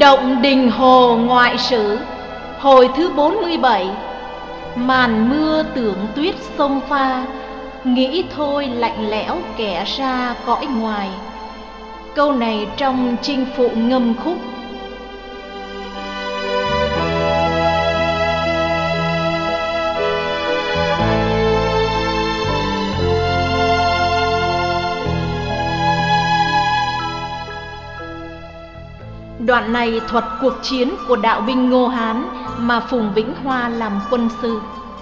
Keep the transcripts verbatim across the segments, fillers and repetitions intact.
Động Đình Hồ Ngoại Sử, hồi thứ bốn mươi bảy. Màn mưa tưởng tuyết sông pha, nghĩ thôi lạnh lẽo kẻ ra cõi ngoài. Câu này trong Chinh Phụ Ngâm Khúc. Đoạn này thuật cuộc chiến của đạo binh Ngô Hán mà Phùng Vĩnh Hoa làm quân sư.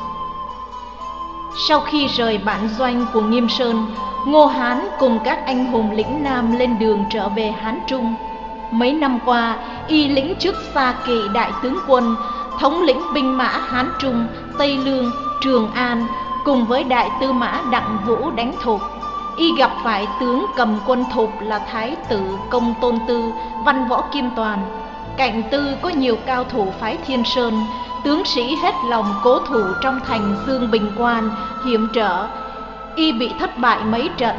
Sau khi rời bản doanh của Nghiêm Sơn, Ngô Hán cùng các anh hùng lĩnh Nam lên đường trở về Hán Trung. Mấy năm qua, y lĩnh chức Xa Kỵ đại tướng quân, thống lĩnh binh mã Hán Trung, Tây Lương, Trường An, cùng với đại tư mã Đặng Vũ đánh Thục. Y gặp phải tướng cầm quân Thục là Thái tử Công Tôn Tư, văn võ kim toàn. Cạnh Tư có nhiều cao thủ phái Thiên Sơn, tướng sĩ hết lòng cố thủ trong thành Dương Bình Quan, hiểm trở. Y bị thất bại mấy trận.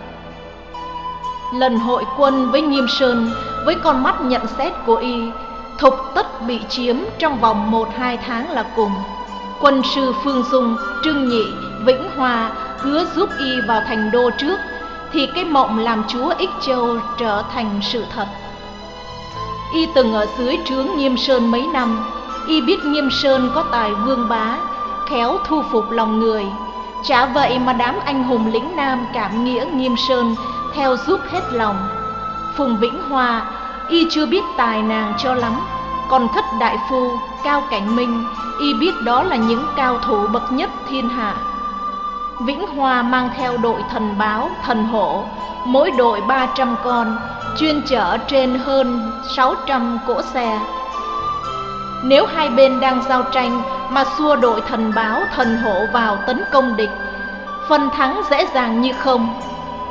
Lần hội quân với Nghiêm Sơn, với con mắt nhận xét của y, Thục tất bị chiếm trong vòng một hai tháng là cùng. Quân sư Phương Dung, Trương Nhị, Vĩnh Hòa hứa giúp y vào thành đô trước, thì cái mộng làm chúa Ích Châu trở thành sự thật. Y từng ở dưới trướng Nghiêm Sơn mấy năm, y biết Nghiêm Sơn có tài vương bá, khéo thu phục lòng người. Chả vậy mà đám anh hùng lĩnh Nam cảm nghĩa Nghiêm Sơn, theo giúp hết lòng. Phùng Vĩnh Hoa, y chưa biết tài nàng cho lắm, còn Thất Đại Phu, Cao Cảnh Minh, y biết đó là những cao thủ bậc nhất thiên hạ. Vĩnh Hoa mang theo đội thần báo, thần hổ, mỗi đội ba trăm con, chuyên chở trên hơn sáu trăm cỗ xe. Nếu hai bên đang giao tranh mà xua đội thần báo, thần hổ vào tấn công địch, phần thắng dễ dàng như không.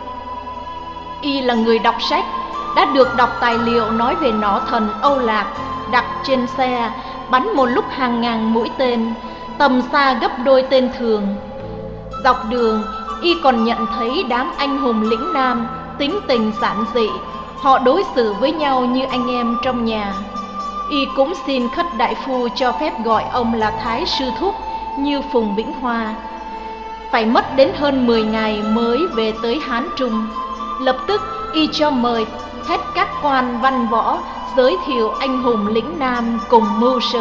Y là người đọc sách, đã được đọc tài liệu nói về nỏ thần Âu Lạc đặt trên xe, bắn một lúc hàng ngàn mũi tên, tầm xa gấp đôi tên thường. Dọc đường, y còn nhận thấy đám anh hùng lĩnh Nam tính tình giản dị, họ đối xử với nhau như anh em trong nhà. Y cũng xin Khất Đại Phu cho phép gọi ông là Thái Sư Thúc như Phùng Vĩnh Hoa. Phải mất đến hơn mười ngày mới về tới Hán Trung. Lập tức y cho mời hết các quan văn võ, giới thiệu anh hùng lĩnh Nam cùng mưu sự.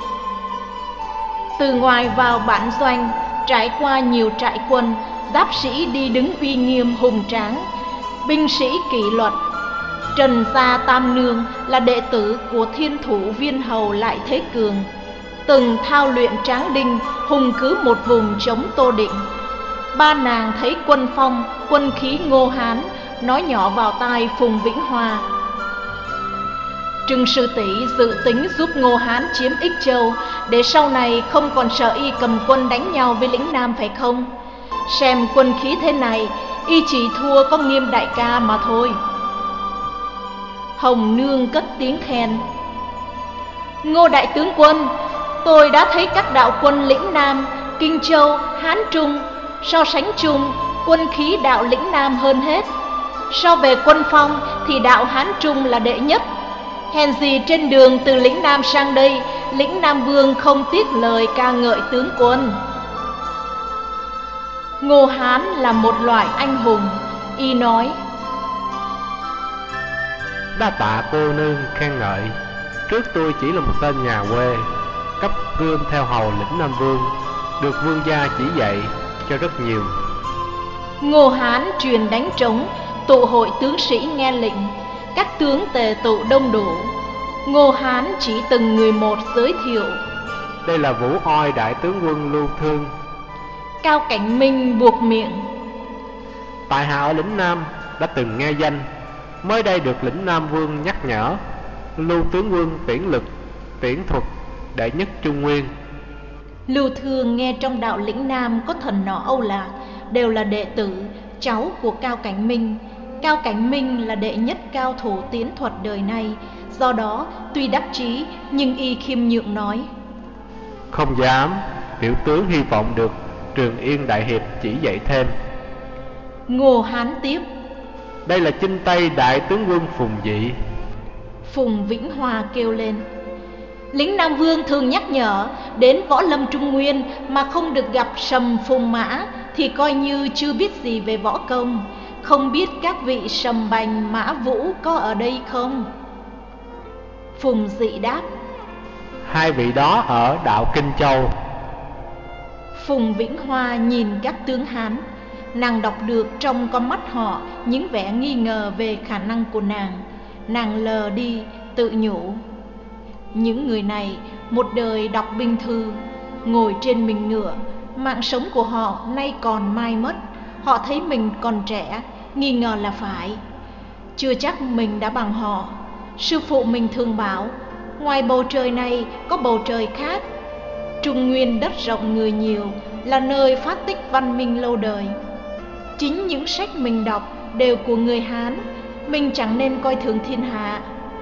Từ ngoài vào bản doanh, trải qua nhiều trại quân, giáp sĩ đi đứng uy nghiêm hùng tráng, binh sĩ kỷ luật. Trần Gia Tam Nương là đệ tử của thiên thủ viên hầu Lại Thế Cường, từng thao luyện tráng đinh, hùng cứ một vùng chống Tô Định. Ba nàng thấy quân phong, quân khí Ngô Hán, nói nhỏ vào tai Phùng Vĩnh Hoa: Trừng sư tỷ dự tính giúp Ngô Hán chiếm Ích Châu, để sau này không còn sợ y cầm quân đánh nhau với lĩnh Nam phải không? Xem quân khí thế này, y chỉ thua có Nghiêm đại ca mà thôi. Hồng Nương cất tiếng khen: Ngô đại tướng quân, tôi đã thấy các đạo quân lĩnh Nam, Kinh Châu, Hán Trung, so sánh chung, quân khí đạo lĩnh Nam hơn hết. So về quân phong thì đạo Hán Trung là đệ nhất. Hèn gì trên đường từ lĩnh Nam sang đây, lĩnh Nam Vương không tiếc lời ca ngợi tướng quân. Ngô Hán là một loại anh hùng, y nói: Đa tạ cô nương khen ngợi. Trước tôi chỉ là một tên nhà quê, cấp gươm theo hầu lĩnh Nam Vương, được vương gia chỉ dạy cho rất nhiều. Ngô Hán truyền đánh trống, tụ hội tướng sĩ nghe lệnh, các tướng tề tụ đông đủ. Ngô Hán chỉ từng người một giới thiệu: Đây là Vũ Oai đại tướng quân Lưu Thương. Cao Cảnh Minh buộc miệng: Tại hạ ở lĩnh Nam đã từng nghe danh, mới đây được lĩnh Nam Vương nhắc nhở. Lưu tướng quân tiễn lực, tiễn thuật đệ nhất Trung Nguyên. Lưu Thương nghe trong đạo lĩnh Nam có thần nỏ Âu Lạc, đều là đệ tử, cháu của Cao Cảnh Minh. Cao Cảnh Minh là đệ nhất cao thủ tiến thuật đời nay, do đó tuy đắc chí nhưng y khiêm nhượng nói: Không dám, tiểu tướng hy vọng được Trường Yên đại hiệp chỉ dạy thêm. Ngô Hán tiếp: Đây là Chinh Tây đại tướng quân Phùng Dị. Phùng Vĩnh Hòa kêu lên. Lính Nam Vương thường nhắc nhở, đến võ lâm Trung Nguyên mà không được gặp Sầm Phùng Mã thì coi như chưa biết gì về võ công. Không biết các vị Sầm Bành Mã Vũ có ở đây không? Phùng Dị đáp. Hai vị đó ở đạo Kinh Châu. Phùng Vĩnh Hoa nhìn các tướng Hán. Nàng đọc được trong con mắt họ những vẻ nghi ngờ về khả năng của nàng. Nàng lờ đi, tự nhủ. Những người này một đời đọc binh thư, ngồi trên mình ngựa, mạng sống của họ nay còn mai mất. Họ thấy mình còn trẻ, nghi ngờ là phải. Chưa chắc mình đã bằng họ. Sư phụ mình thường bảo, ngoài bầu trời này có bầu trời khác. Trung Nguyên đất rộng người nhiều, là nơi phát tích văn minh lâu đời. Chính những sách mình đọc đều của người Hán, mình chẳng nên coi thường thiên hạ.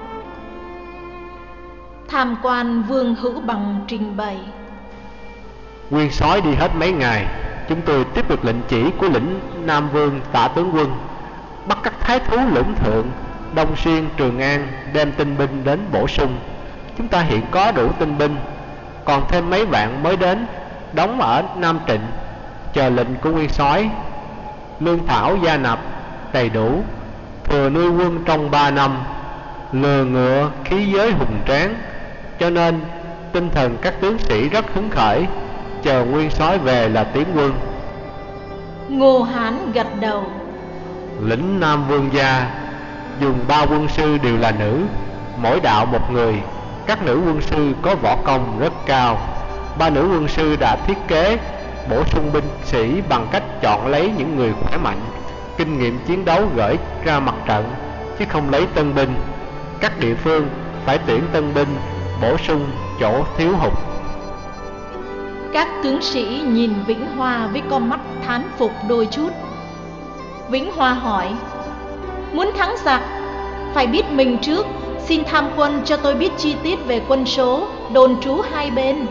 Tham quan Vương Hữu Bằng trình bày. Nguyên soái đi hết mấy ngày, chúng tôi tiếp được lệnh chỉ của lĩnh Nam Vương Tả tướng quân, bắt các thái thú lũng thượng, Đông Xuyên, Trường An đem tinh binh đến bổ sung. Chúng ta hiện có đủ tinh binh, còn thêm mấy vạn mới đến, đóng ở Nam Trịnh, chờ lệnh của nguyên soái. Lương thảo gia nạp đầy đủ, thừa nuôi quân trong ba năm, lừa ngựa khí giới hùng tráng, cho nên tinh thần các tướng sĩ rất hứng khởi, chờ nguyên soái về là tiến quân. Ngô Hán gật đầu. Lĩnh Nam Vương gia dùng ba quân sư đều là nữ, mỗi đạo một người. Các nữ quân sư có võ công rất cao. Ba nữ quân sư đã thiết kế bổ sung binh sĩ bằng cách chọn lấy những người khỏe mạnh, kinh nghiệm chiến đấu gửi ra mặt trận, chứ không lấy tân binh. Các địa phương phải tuyển tân binh, bổ sung chỗ thiếu hụt. Các tướng sĩ nhìn Vĩnh Hoa với con mắt thán phục đôi chút. Vĩnh Hoa hỏi, muốn thắng giặc phải biết mình trước, xin tham quân cho tôi biết chi tiết về quân số, đồn trú hai bên.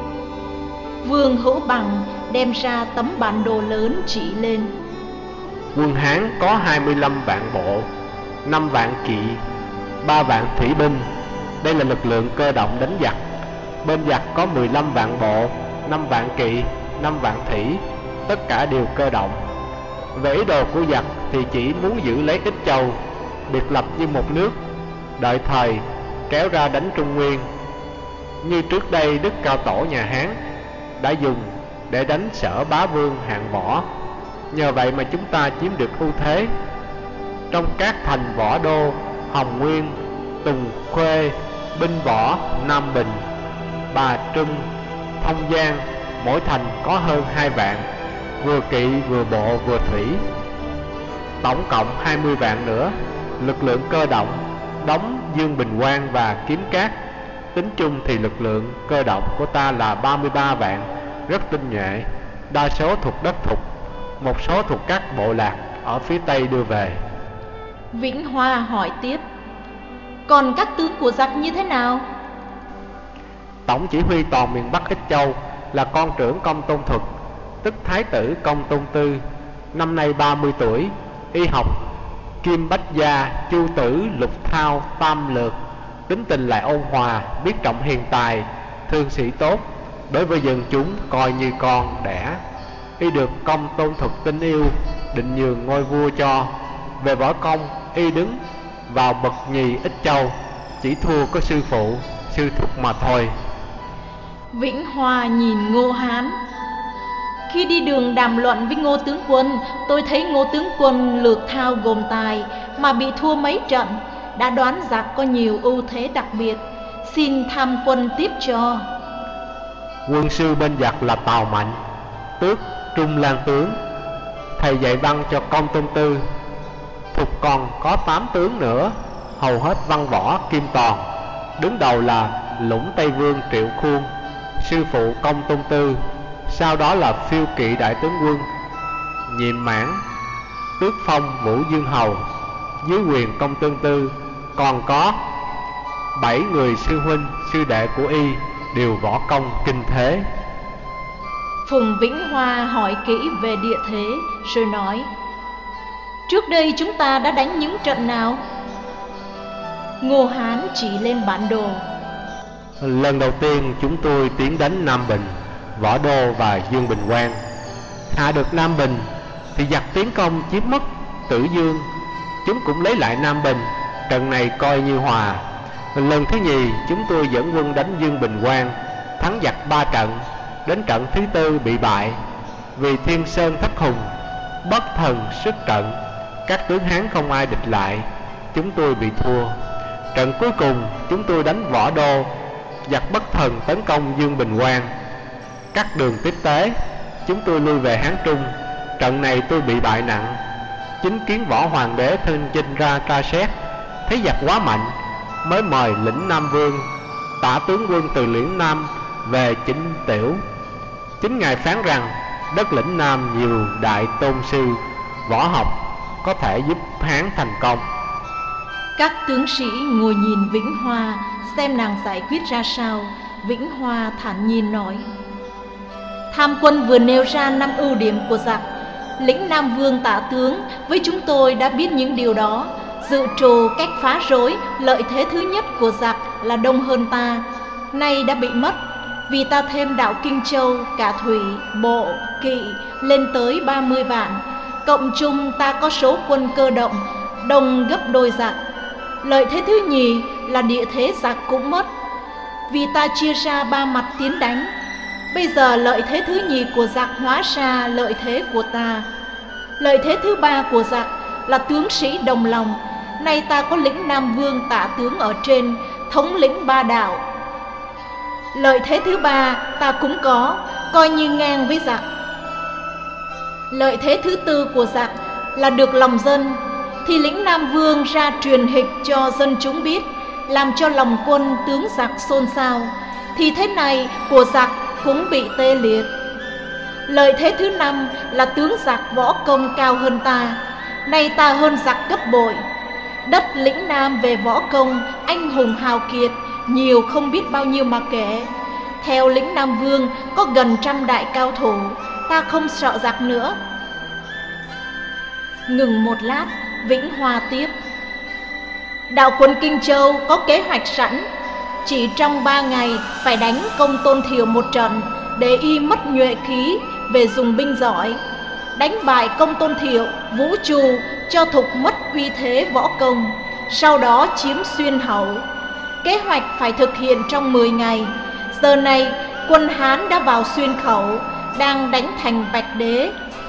Vương Hữu Bằng đem ra tấm bản đồ lớn chỉ lên. Quân Hán có hai mươi lăm vạn bộ, năm vạn kỵ, ba vạn thủy binh. Đây là lực lượng cơ động đánh giặc. Bên giặc có mười lăm vạn bộ, năm vạn kỵ, năm vạn thủy, tất cả đều cơ động. Về ý đồ của giặc thì chỉ muốn giữ lấy Ích Châu, biệt lập như một nước, đợi thời kéo ra đánh Trung Nguyên, như trước đây Đức Cao Tổ nhà Hán đã dùng để đánh Sở Bá Vương hạng võ. Nhờ vậy mà chúng ta chiếm được ưu thế. Trong các thành võ đô Hồng Nguyên, Tùng Khuê, Binh Võ, Nam Bình, Bà Trưng, Thông Giang, mỗi thành có hơn hai vạn, vừa kỵ vừa bộ vừa thủy, tổng cộng hai mươi vạn nữa. Lực lượng cơ động đóng Dương Bình Quang và Kiếm Cát. Tính chung thì lực lượng cơ động của ta là ba mươi ba vạn, rất tinh nhuệ, đa số thuộc đất Thục, một số thuộc các bộ lạc ở phía Tây đưa về. Vĩnh Hoa hỏi tiếp, còn các tướng của giặc như thế nào? Tổng chỉ huy toàn miền Bắc Ích Châu là con trưởng Công Tôn Thuật, tức Thái tử Công Tôn Tư, năm nay ba mươi tuổi, y học Kim Bách Gia, Chu Tử, Lục Thao, Tam Lược, tính tình lại ôn hòa, biết trọng hiền tài, thương sĩ tốt, đối với dân chúng coi như con đẻ. Y được Công Tôn Thuật tin yêu, định nhường ngôi vua cho. Về võ công, y đứng vào bậc nhì Ích Châu, chỉ thua có sư phụ, sư thúc mà thôi. Vĩnh Hoa nhìn Ngô Hán. Khi đi đường đàm luận với Ngô tướng quân, tôi thấy Ngô tướng quân lược thao gồm tài mà bị thua mấy trận, đã đoán giặc có nhiều ưu thế đặc biệt, xin tham quân tiếp cho. Quân sư bên giặc là Tào Mạnh, tước Trung Lang tướng, thầy dạy văn cho Công Tôn Tư. Thục còn có tám tướng nữa, hầu hết văn võ kim toàn. Đứng đầu là Lũng Tây Vương Triệu Khuôn, sư phụ Công Tôn Tư. Sau đó là phiêu kỵ đại tướng quân Nhiệm Mãn, tước phong Vũ Dương Hầu, dưới quyền Công Tôn Tư. Còn có bảy người sư huynh sư đệ của y, đều võ công kinh thế. Phùng Vĩnh Hoa hỏi kỹ về địa thế rồi nói, trước đây chúng ta đã đánh những trận nào? Ngô Hán chỉ lên bản đồ. Lần đầu tiên chúng tôi tiến đến Nam Bình, Võ Đô và Dương Bình Quang. Hạ được Nam Bình thì giặc tiến công chiếm mất Tử Dương. Chúng cũng lấy lại Nam Bình, trận này coi như hòa. Lần thứ nhì chúng tôi dẫn quân đánh Dương Bình Quang, thắng giặc ba trận. Đến trận thứ tư bị bại, vì Thiên Sơn thất hùng, bất thần sức trận, các tướng Hán không ai địch lại, chúng tôi bị thua. Trận cuối cùng chúng tôi đánh Võ Đô, giặc bất thần tấn công Dương Bình Quang, cắt đường tiếp tế, chúng tôi lui về Hán Trung. Trận này tôi bị bại nặng. Chính kiến Võ Hoàng đế thân chinh ra tra xét, thấy giặc quá mạnh, mới mời lĩnh Nam Vương, tả tướng quân từ lĩnh Nam về Chính Tiểu. Chính ngài phán rằng đất lĩnh Nam nhiều đại tôn sư võ học, có thể giúp Hán thành công. Các tướng sĩ ngồi nhìn Vĩnh Hoa xem nàng giải quyết ra sao. Vĩnh Hoa thản nhiên nói: Tham quân vừa nêu ra năm ưu điểm của giặc. Lĩnh Nam Vương tả tướng với chúng tôi đã biết những điều đó. Dự trù cách phá rối, lợi thế thứ nhất của giặc là đông hơn ta, nay đã bị mất, vì ta thêm đạo Kinh Châu, cả thủy, bộ, kỵ lên tới ba mươi vạn. Cộng chung ta có số quân cơ động đông gấp đôi giặc. Lợi thế thứ nhì là địa thế giặc cũng mất, vì ta chia ra ba mặt tiến đánh. Bây giờ lợi thế thứ nhì của giặc hóa ra lợi thế của ta. Lợi thế thứ ba của giặc là tướng sĩ đồng lòng. Nay ta có lĩnh Nam Vương tả tướng ở trên, thống lĩnh ba đạo. Lợi thế thứ ba ta cũng có, coi như ngang với giặc. Lợi thế thứ tư của giặc là được lòng dân, thì lĩnh Nam Vương ra truyền hịch cho dân chúng biết, làm cho lòng quân tướng giặc xôn xao, thì thế này của giặc cũng bị tê liệt. Lợi thế thứ năm là tướng giặc võ công cao hơn ta, nay ta hơn giặc gấp bội. Đất lĩnh Nam về võ công anh hùng hào kiệt nhiều không biết bao nhiêu mà kể. Theo lĩnh Nam Vương có gần trăm đại cao thủ, ta không sợ giặc nữa. Ngừng một lát, Vĩnh Hoa tiếp: Đạo quân Kinh Châu có kế hoạch sẵn, chỉ trong ba ngày phải đánh Công Tôn Thiệu một trận, để y mất nhuệ khí về dùng binh giỏi. Đánh bại Công Tôn Thiệu, vũ trù cho Thục mất uy thế võ công, sau đó chiếm Xuyên Hậu. Kế hoạch phải thực hiện trong mười ngày. Giờ này quân Hán đã vào Xuyên Khẩu, đang đánh thành Bạch Đế.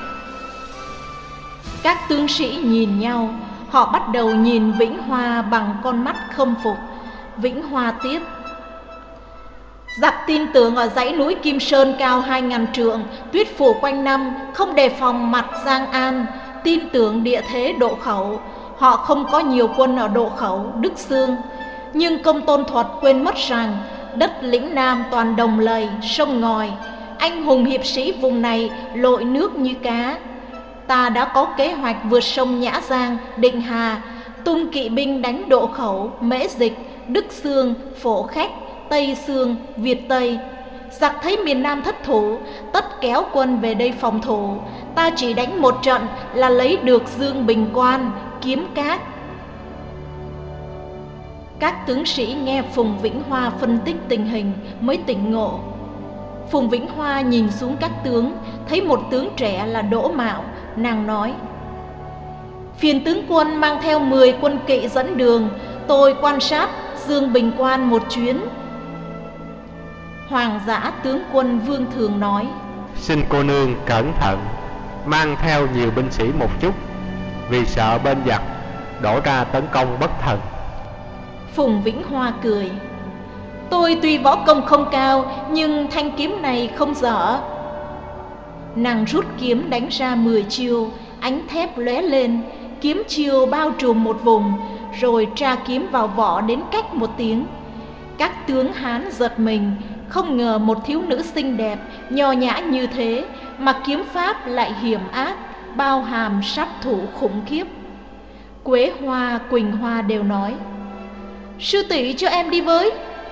Các tướng sĩ nhìn nhau, họ bắt đầu nhìn Vĩnh Hoa bằng con mắt khâm phục. Vĩnh Hoa tiếp: Giặc tin tưởng ở dãy núi Kim Sơn cao hai ngàn trượng, tuyết phủ quanh năm, không đề phòng mặt Giang An, tin tưởng địa thế Độ Khẩu. Họ không có nhiều quân ở Độ Khẩu, Đức Xương. Nhưng Công Tôn Thuật quên mất rằng đất lĩnh Nam toàn đồng lầy, sông ngòi, anh hùng hiệp sĩ vùng này lội nước như cá. Ta đã có kế hoạch vượt sông Nhã Giang, Định Hà, tung kỵ binh đánh Độ Khẩu, Mễ Dịch, Đức Xương, Phổ Khách, Tây Xương, Việt Tây. Giặc thấy miền Nam thất thủ, tất kéo quân về đây phòng thủ. Ta chỉ đánh một trận là lấy được Dương Bình Quan, Kiếm Cát. Các tướng sĩ nghe Phùng Vĩnh Hoa phân tích tình hình mới tỉnh ngộ. Phùng Vĩnh Hoa nhìn xuống các tướng, thấy một tướng trẻ là Đỗ Mạo. Nàng nói: Phiền tướng quân mang theo mười quân kỵ dẫn đường, tôi quan sát Dương Bình Quan một chuyến. Hoàng dã tướng quân Vương Thường nói: Xin cô nương cẩn thận, mang theo nhiều binh sĩ một chút, vì sợ bên giặc đổ ra tấn công bất thần. Phùng Vĩnh Hoa cười: Tôi tuy võ công không cao, nhưng thanh kiếm này không dở. Nàng rút kiếm đánh ra mười chiêu, ánh thép lóe lên, kiếm chiêu bao trùm một vùng, rồi tra kiếm vào vỏ đến cách một tiếng. Các tướng Hán giật mình, không ngờ một thiếu nữ xinh đẹp, nho nhã như thế mà kiếm pháp lại hiểm ác, bao hàm sát thủ khủng khiếp. Quế Hoa, Quỳnh Hoa đều nói: Sư tỷ cho em đi với.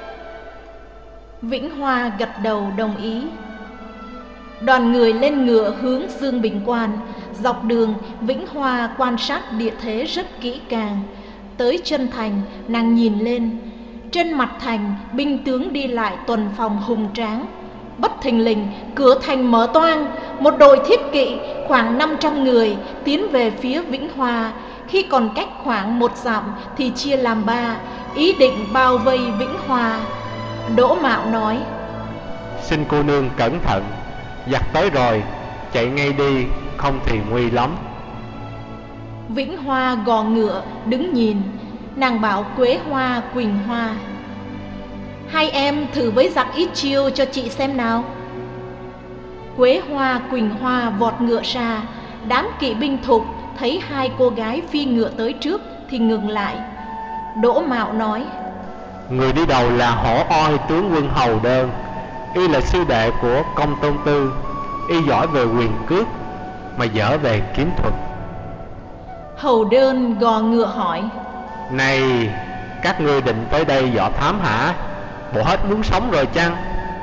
Vĩnh Hoa gật đầu đồng ý. Đoàn người lên ngựa hướng Dương Bình Quan. Dọc đường, Vĩnh Hoa quan sát địa thế rất kỹ càng. Tới chân thành, nàng nhìn lên, Trên mặt thành, binh tướng đi lại tuần phòng hùng tráng. Bất thình lình, cửa thành mở toang, một đội thiết kỵ khoảng năm trăm người tiến về phía Vĩnh Hòa. Khi còn cách khoảng một dặm thì chia làm ba, ý định bao vây Vĩnh Hòa. Đỗ Mạo nói: Xin cô nương cẩn thận, giặc tới rồi, chạy ngay đi, không thì nguy lắm. Vĩnh Hoa gò ngựa đứng nhìn. Nàng bảo Quế Hoa, Quỳnh Hoa: Hai em thử với giặc ít chiêu cho chị xem nào. Quế Hoa, Quỳnh Hoa vọt ngựa ra. Đám kỵ binh thục thấy hai cô gái phi ngựa tới trước thì ngừng lại. Đỗ Mạo nói: Người đi đầu là Hổ Oi tướng quân Hầu Đơn. Y là sư đệ của Công Tôn Tư. Y giỏi về quyền cước mà dở về kiếm thuật. Hầu Đơn gò ngựa hỏi: Này, các ngươi định tới đây dọ thám hả? Bộ hết muốn sống rồi chăng?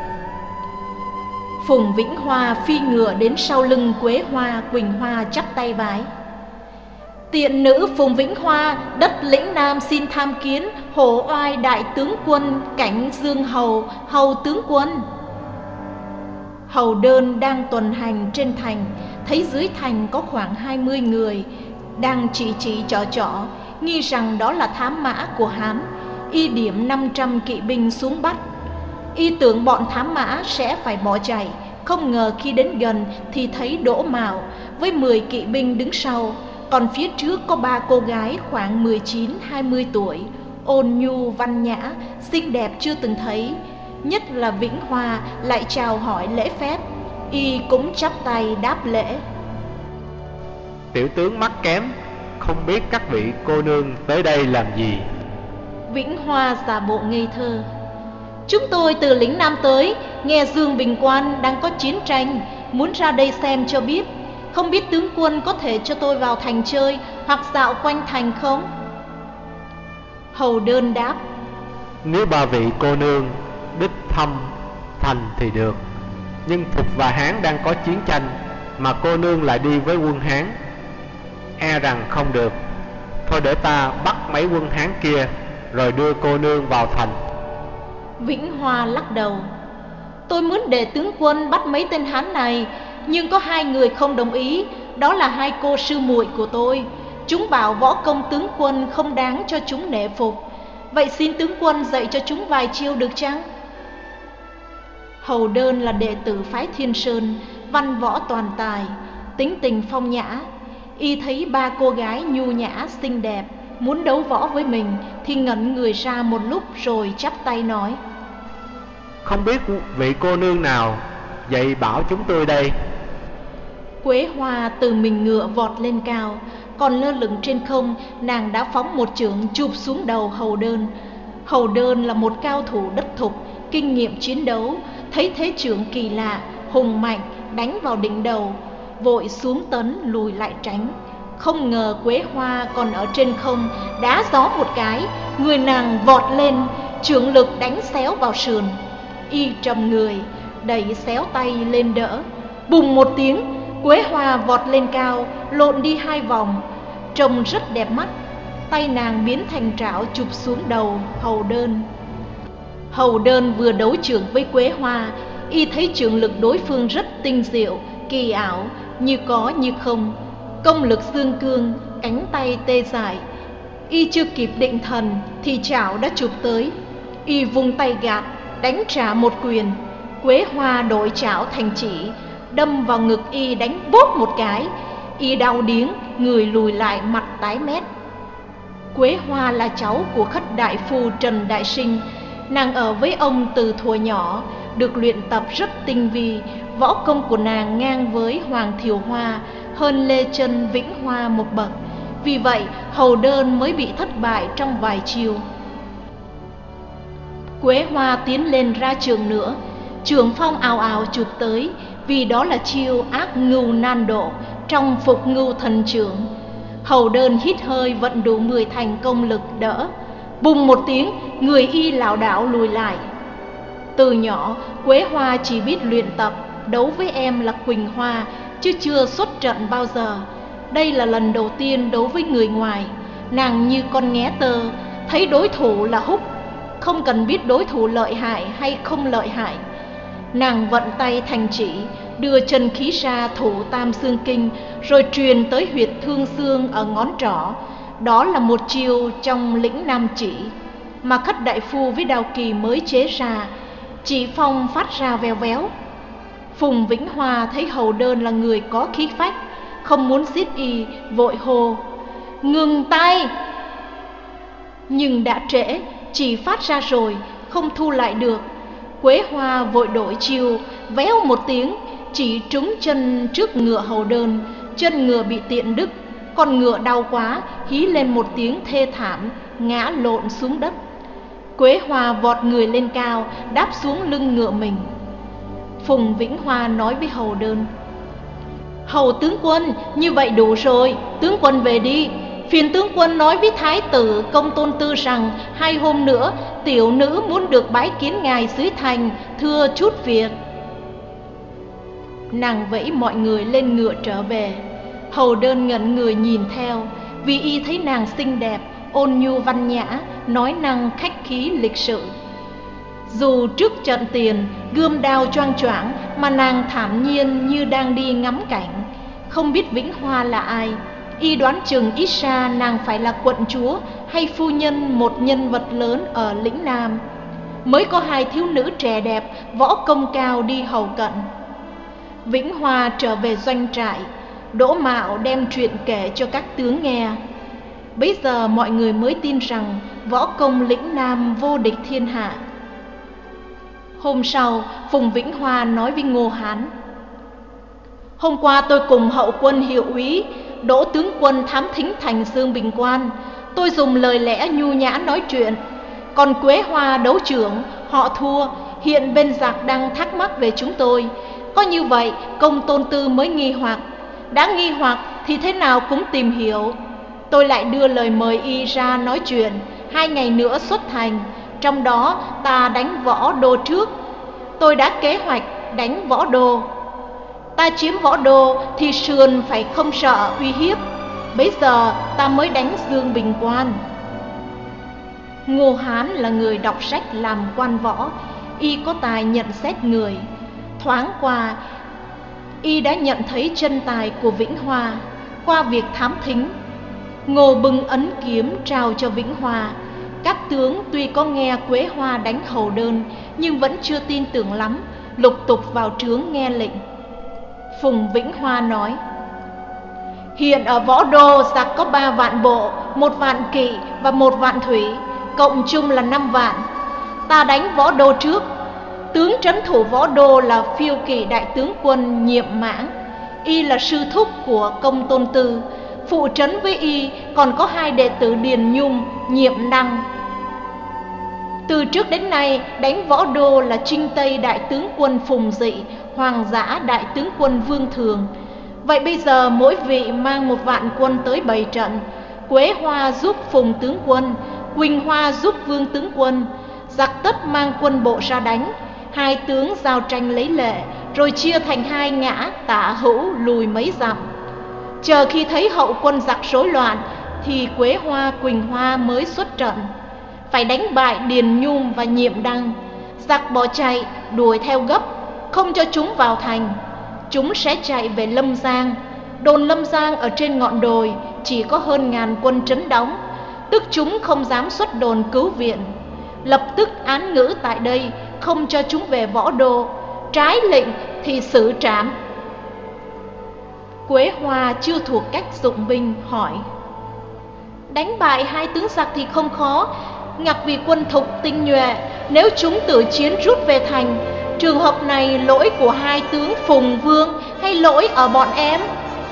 Phùng Vĩnh Hoa phi ngựa đến sau lưng Quế Hoa, Quỳnh Hoa chắp tay vái: Tiện nữ Phùng Vĩnh Hoa, đất lĩnh Nam xin tham kiến Hổ Oai đại tướng quân, Cảnh Dương Hầu, Hầu tướng quân. Hầu Đơn đang tuần hành trên thành, thấy dưới thành có khoảng hai mươi người đang chỉ chỉ trỏ trỏ, nghi rằng đó là thám mã của Hán. Y điểm năm trăm kỵ binh xuống bắt. Y tưởng bọn thám mã sẽ phải bỏ chạy, không ngờ khi đến gần thì thấy Đỗ Mạo với mười kỵ binh đứng sau. Còn phía trước có ba cô gái khoảng mười chín hai mươi tuổi, ôn nhu văn nhã, xinh đẹp chưa từng thấy. Nhất là Vĩnh Hoa lại chào hỏi lễ phép. Y cũng chắp tay đáp lễ: Tiểu tướng mắt kém, không biết các vị cô nương tới đây làm gì? Vĩnh Hoa giả bộ ngây thơ: Chúng tôi từ lĩnh Nam tới, nghe Dương Bình Quan đang có chiến tranh, muốn ra đây xem cho biết. Không biết tướng quân có thể cho tôi vào thành chơi hoặc dạo quanh thành không? Hầu Đơn đáp: Nếu ba vị cô nương đích thăm thành thì được. Nhưng Thục và Hán đang có chiến tranh, mà cô nương lại đi với quân Hán, e rằng không được. Thôi để ta bắt mấy quân Hán kia, rồi đưa cô nương vào thành. Vĩnh Hoa lắc đầu: Tôi muốn để tướng quân bắt mấy tên Hán này, nhưng có hai người không đồng ý. Đó là hai cô sư muội của tôi. Chúng bảo võ công tướng quân không đáng cho chúng nể phục. Vậy xin tướng quân dạy cho chúng vài chiêu được chăng? Hầu Đơn là đệ tử phái Thiên Sơn, văn võ toàn tài, tính tình phong nhã. Y thấy ba cô gái nhu nhã xinh đẹp muốn đấu võ với mình thì ngẩn người ra một lúc rồi chắp tay nói: Không biết vị cô nương nào dạy bảo chúng tôi đây? Quế Hoa từ mình ngựa vọt lên cao, còn lơ lửng trên không, nàng đã phóng một chưởng chụp xuống đầu Hầu Đơn. Hầu Đơn là một cao thủ đất thục, kinh nghiệm chiến đấu, thấy thế chưởng kỳ lạ, hùng mạnh đánh vào đỉnh đầu, vội xuống tấn lùi lại tránh. Không ngờ Quế Hoa còn ở trên không, đá gió một cái, người nàng vọt lên, chưởng lực đánh xéo vào sườn. Y trầm người, đẩy xéo tay lên đỡ. Bùng một tiếng, Quế Hoa vọt lên cao, lộn đi hai vòng, trông rất đẹp mắt. Tay nàng biến thành trảo chụp xuống đầu Hầu Đơn. Hầu Đơn vừa đấu chưởng với Quế Hoa, y thấy chưởng lực đối phương rất tinh diệu, kỳ ảo, như có như không, công lực dương cương, cánh tay tê dại. Y chưa kịp định thần thì trảo đã chụp tới. Y vung tay gạt, đánh trả một quyền. Quế Hoa đổi trảo thành chỉ, đâm vào ngực y đánh bốp một cái. Y đau điếng, người lùi lại mặt tái mét. Quế Hoa là cháu của khất đại phu Trần Đại Sinh. Nàng ở với ông từ thuở nhỏ, được luyện tập rất tinh vi. Võ công của nàng ngang với Hoàng Thiều Hoa, hơn Lê Chân Vĩnh Hoa một bậc. Vì vậy Hầu Đơn mới bị thất bại trong vài chiêu. Quế Hoa tiến lên ra trường nữa, trường phong ào ào chụp tới, vì đó là chiêu ác ngưu nan độ trong Phục Ngưu Thần Trưởng. Hầu Đơn hít hơi vận đủ mười thành công lực đỡ. Bùng một tiếng, người y lảo đảo lùi lại. Từ nhỏ Quế Hoa chỉ biết luyện tập đấu với em là Quỳnh Hoa, chứ chưa xuất trận bao giờ. Đây là lần đầu tiên đấu với người ngoài. Nàng như con nghé tơ, thấy đối thủ là Húc, không cần biết đối thủ lợi hại hay không lợi hại. Nàng vận tay thành chỉ, đưa chân khí ra thủ tam xương kinh, rồi truyền tới huyệt thương xương ở ngón trỏ. Đó là một chiêu trong lĩnh nam chỉ mà Khất đại phu với Đào Kỳ mới chế ra. Chỉ phong phát ra veo véo. Phùng Vĩnh Hoa thấy Hầu Đơn là người có khí phách, không muốn giết y, vội hô: ngừng tay! Nhưng đã trễ, chỉ phát ra rồi, không thu lại được. Quế Hoa vội đổi chiêu, véo một tiếng, chỉ trúng chân trước ngựa Hầu Đơn. Chân ngựa bị tiện đứt, con ngựa đau quá, hí lên một tiếng thê thảm, ngã lộn xuống đất. Quế Hoa vọt người lên cao, đáp xuống lưng ngựa mình. Phùng Vĩnh Hoa nói với Hầu Đơn: Hầu tướng quân, như vậy đủ rồi, tướng quân về đi. Phiền tướng quân nói với thái tử Công Tôn Tư rằng hai hôm nữa tiểu nữ muốn được bái kiến ngài dưới thành, thưa chút việc. Nàng vẫy mọi người lên ngựa trở về. Hầu Đơn ngẩn người nhìn theo, vì y thấy nàng xinh đẹp, ôn nhu văn nhã, nói năng khách khí lịch sự. Dù trước trận tiền gươm đao choang choáng, mà nàng thản nhiên như đang đi ngắm cảnh. Không biết Vĩnh Hoa là ai, y đoán chừng ít ra nàng phải là quận chúa hay phu nhân một nhân vật lớn ở lĩnh Nam. Mới có hai thiếu nữ trẻ đẹp, võ công cao đi hầu cận. Vĩnh Hoa trở về doanh trại, Đỗ Mạo đem chuyện kể cho các tướng nghe. Bấy giờ mọi người mới tin rằng võ công lĩnh Nam vô địch thiên hạ. Hôm sau, Phùng Vĩnh Hoa nói với Ngô Hán: Hôm qua tôi cùng hậu quân hiệu úy Đỗ tướng quân thám thính thành Dương Bình Quan. Tôi dùng lời lẽ nhu nhã nói chuyện. Còn Quế Hoa đấu trưởng, họ thua, hiện bên giặc đang thắc mắc về chúng tôi. Có như vậy, Công Tôn Tư mới nghi hoặc. Đã nghi hoặc thì thế nào cũng tìm hiểu. Tôi lại đưa lời mời y ra nói chuyện, hai ngày nữa xuất thành. Trong đó ta đánh Võ Đô trước. Tôi đã kế hoạch đánh Võ Đô. Ta chiếm Võ Đô thì sườn phải không sợ uy hiếp. Bấy giờ ta mới đánh Dương Bình Quan. Ngô Hán là người đọc sách làm quan võ, y có tài nhận xét người. Thoáng qua, y đã nhận thấy chân tài của Vĩnh Hoa qua việc thám thính. Ngô bưng ấn kiếm trao cho Vĩnh Hoa. Các tướng tuy có nghe Quế Hoa đánh Hầu Đơn, nhưng vẫn chưa tin tưởng lắm, lục tục vào trướng nghe lệnh. Phùng Vĩnh Hoa nói: Hiện ở Võ Đô giặc có ba vạn bộ, một vạn kỵ và một vạn thủy, cộng chung là năm vạn. Ta đánh Võ Đô trước. Tướng trấn thủ Võ Đô là phiêu kỵ đại tướng quân Nhiệm Mãng, y là sư thúc của Công Tôn Tư. Phụ trấn với y còn có hai đệ tử Điền Nhung, Nhiệm Năng. Từ trước đến nay đánh Võ Đô là Trinh Tây đại tướng quân Phùng Dị, Hoàng Dã đại tướng quân Vương Thường. Vậy bây giờ mỗi vị mang một vạn quân tới bày trận. Quế Hoa giúp Phùng tướng quân, Quỳnh Hoa giúp Vương tướng quân. Giặc tất mang quân bộ ra đánh. Hai tướng giao tranh lấy lệ, rồi chia thành hai ngã, tả hữu lùi mấy dặm. Chờ khi thấy hậu quân giặc rối loạn thì Quế Hoa, Quỳnh Hoa mới xuất trận. Phải đánh bại Điền Nhung và Nhiệm Đăng. Giặc bỏ chạy, đuổi theo gấp, không cho chúng vào thành. Chúng sẽ chạy về Lâm Giang. Đồn Lâm Giang ở trên ngọn đồi, chỉ có hơn ngàn quân trấn đóng, tức chúng không dám xuất đồn cứu viện. Lập tức án ngữ tại đây, không cho chúng về Võ Đô. Trái lệnh thì xử trảm. Quế Hoa chưa thuộc cách dụng binh, hỏi: Đánh bại hai tướng giặc thì không khó, ngặc vì quân thục tinh nhuệ. Nếu chúng tử chiến rút về thành, trường hợp này lỗi của hai tướng Phùng Vương hay lỗi ở bọn em?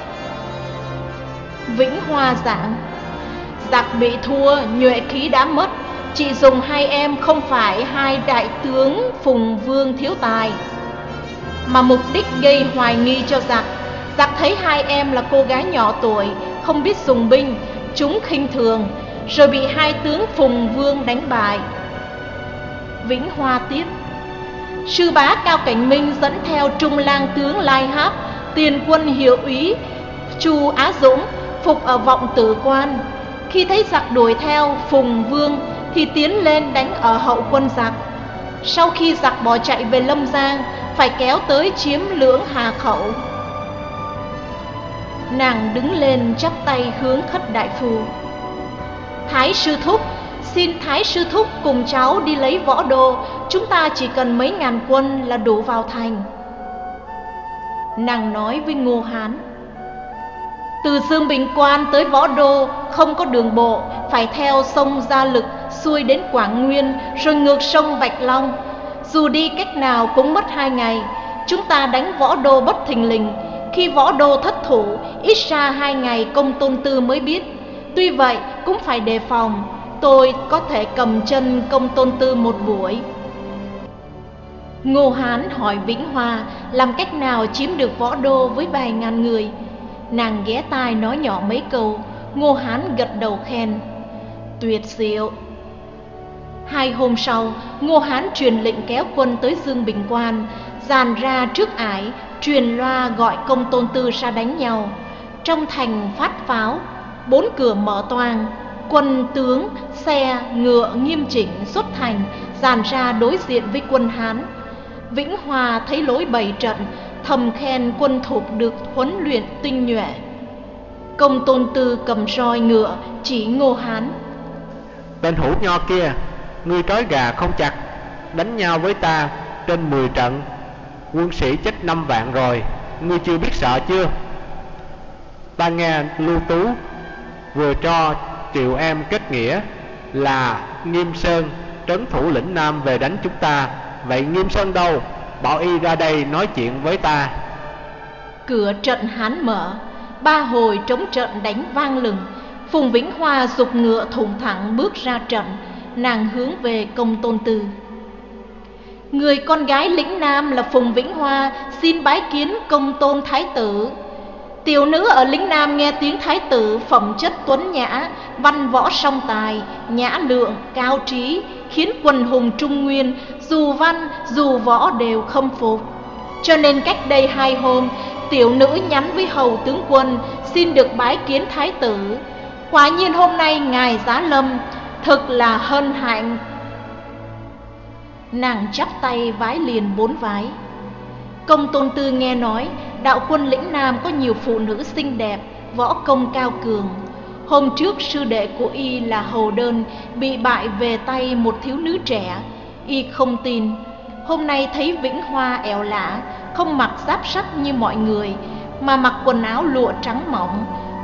Vĩnh Hoa giảng: Giặc bị thua, nhuệ khí đã mất. Chị dùng hai em không phải hai đại tướng Phùng Vương thiếu tài, mà mục đích gây hoài nghi cho giặc. Giặc thấy hai em là cô gái nhỏ tuổi, không biết dùng binh, chúng khinh thường, rồi bị hai tướng Phùng Vương đánh bại. Vĩnh Hoa tiếp: Sư bá Cao Cảnh Minh dẫn theo Trung lang tướng Lai Háp, tiền quân hiệu úy Chu Á Dũng phục ở Vọng Tử Quan. Khi thấy giặc đuổi theo Phùng Vương thì tiến lên đánh ở hậu quân giặc. Sau khi giặc bỏ chạy về Lâm Giang, phải kéo tới chiếm Lưỡng Hà Khẩu. Nàng đứng lên chắp tay hướng Khất đại phu: Thái sư thúc, xin Thái sư thúc cùng cháu đi lấy Võ Đô, chúng ta chỉ cần mấy ngàn quân là đủ vào thành. Nàng nói với Ngô Hán: Từ Dương Bình Quan tới Võ Đô không có đường bộ, phải theo sông Gia Lực xuôi đến Quảng Nguyên, rồi ngược sông Bạch Long. Dù đi cách nào cũng mất hai ngày. Chúng ta đánh Võ Đô bất thình lình, khi Võ Đô thất thủ, ít ra hai ngày Công Tôn Tư mới biết. Tuy vậy cũng phải đề phòng, tôi có thể cầm chân Công Tôn Tư một buổi. Ngô Hán hỏi Vĩnh Hòa làm cách nào chiếm được Võ Đô với vài ngàn người. Nàng ghé tai nói nhỏ mấy câu. Ngô Hán gật đầu khen: Tuyệt diệu. Hai hôm sau, Ngô Hán truyền lệnh kéo quân tới Dương Bình Quan, dàn ra trước ải, truyền loa gọi Công Tôn Tư ra đánh nhau. Trong thành phát pháo, bốn cửa mở toang, quân tướng, xe, ngựa nghiêm chỉnh xuất thành, dàn ra đối diện với quân Hán. Vĩnh Hòa thấy lối bày trận, thầm khen quân thục được huấn luyện tinh nhuệ. Công Tôn Tư cầm roi ngựa chỉ Ngô Hán: Tên hủ nho kia, ngươi trói gà không chặt, đánh nhau với ta trên mười trận, quân sĩ chết năm vạn rồi, ngươi chưa biết sợ chưa? Ta nghe Lưu Tú vừa cho Triệu Em kết nghĩa là Nghiêm Sơn trấn thủ lĩnh Nam về đánh chúng ta. Vậy Nghiêm Sơn đâu? Bảo y ra đây nói chuyện với ta. Cửa trận Hán mở, ba hồi trống trận đánh vang lừng. Phùng Vĩnh Hoa giục ngựa thủng thẳng bước ra trận. Nàng hướng về Công Tôn Tư: Người con gái lĩnh Nam là Phùng Vĩnh Hoa, xin bái kiến Công Tôn Thái tử. Tiểu nữ ở lĩnh Nam nghe tiếng Thái tử phẩm chất tuấn nhã, văn võ song tài, nhã lượng, cao trí, khiến quần hùng Trung Nguyên dù văn dù võ đều khâm phục. Cho nên cách đây hai hôm, tiểu nữ nhắn với hầu tướng quân xin được bái kiến Thái tử. Quả nhiên hôm nay ngài giá lâm, thực là hân hạnh. Nàng chắp tay vái liền bốn vái. Công Tôn Tư nghe nói đạo quân lĩnh Nam có nhiều phụ nữ xinh đẹp, võ công cao cường. Hôm trước sư đệ của y là Hầu Đơn bị bại về tay một thiếu nữ trẻ. Y không tin. Hôm nay thấy Vĩnh Hoa ẻo lả, không mặc giáp sắt như mọi người, mà mặc quần áo lụa trắng mỏng,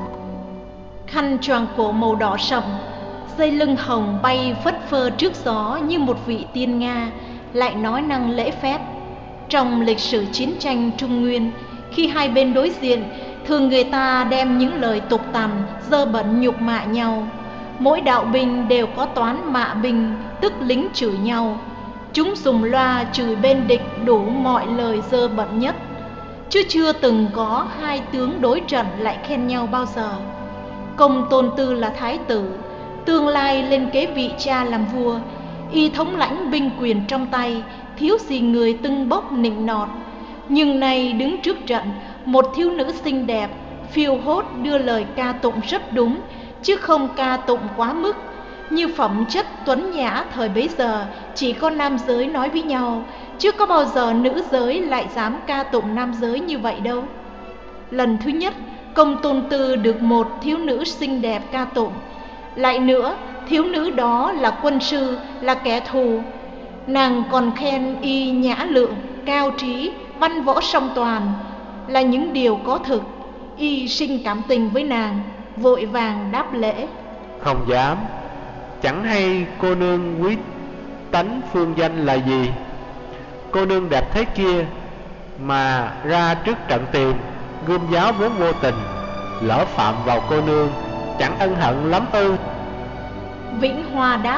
khăn choàng cổ màu đỏ sậm, dây lưng hồng bay phất phơ trước gió như một vị tiên Nga, lại nói năng lễ phép. Trong lịch sử chiến tranh Trung Nguyên, khi hai bên đối diện, thường người ta đem những lời tục tằn, dơ bẩn nhục mạ nhau. Mỗi đạo binh đều có toán mạ binh, tức lính chửi nhau. Chúng dùng loa chửi bên địch đủ mọi lời dơ bẩn nhất, chứ chưa từng có hai tướng đối trận lại khen nhau bao giờ. Công Tôn Tư là thái tử, tương lai lên kế vị cha làm vua. Y thống lãnh binh quyền trong tay, thiếu gì người tưng bốc nịnh nọt. Nhưng nay đứng trước trận, một thiếu nữ xinh đẹp, phiêu hốt đưa lời ca tụng rất đúng, chứ không ca tụng quá mức. Như phẩm chất tuấn nhã thời bấy giờ, chỉ có nam giới nói với nhau, chứ có bao giờ nữ giới lại dám ca tụng nam giới như vậy đâu. Lần thứ nhất, Công Tôn Tư được một thiếu nữ xinh đẹp ca tụng. Lại nữa, thiếu nữ đó là quân sư, là kẻ thù. Nàng còn khen y nhã lượng, cao trí, văn võ song toàn, là những điều có thực. Y sinh cảm tình với nàng, vội vàng đáp lễ: Không dám. Chẳng hay cô nương quý tánh phương danh là gì? Cô nương đẹp thế kia mà ra trước trận tiền, gươm giáo vốn vô tình, lỡ phạm vào cô nương, chẳng ân hận lắm ư? Vĩnh Hoa đáp: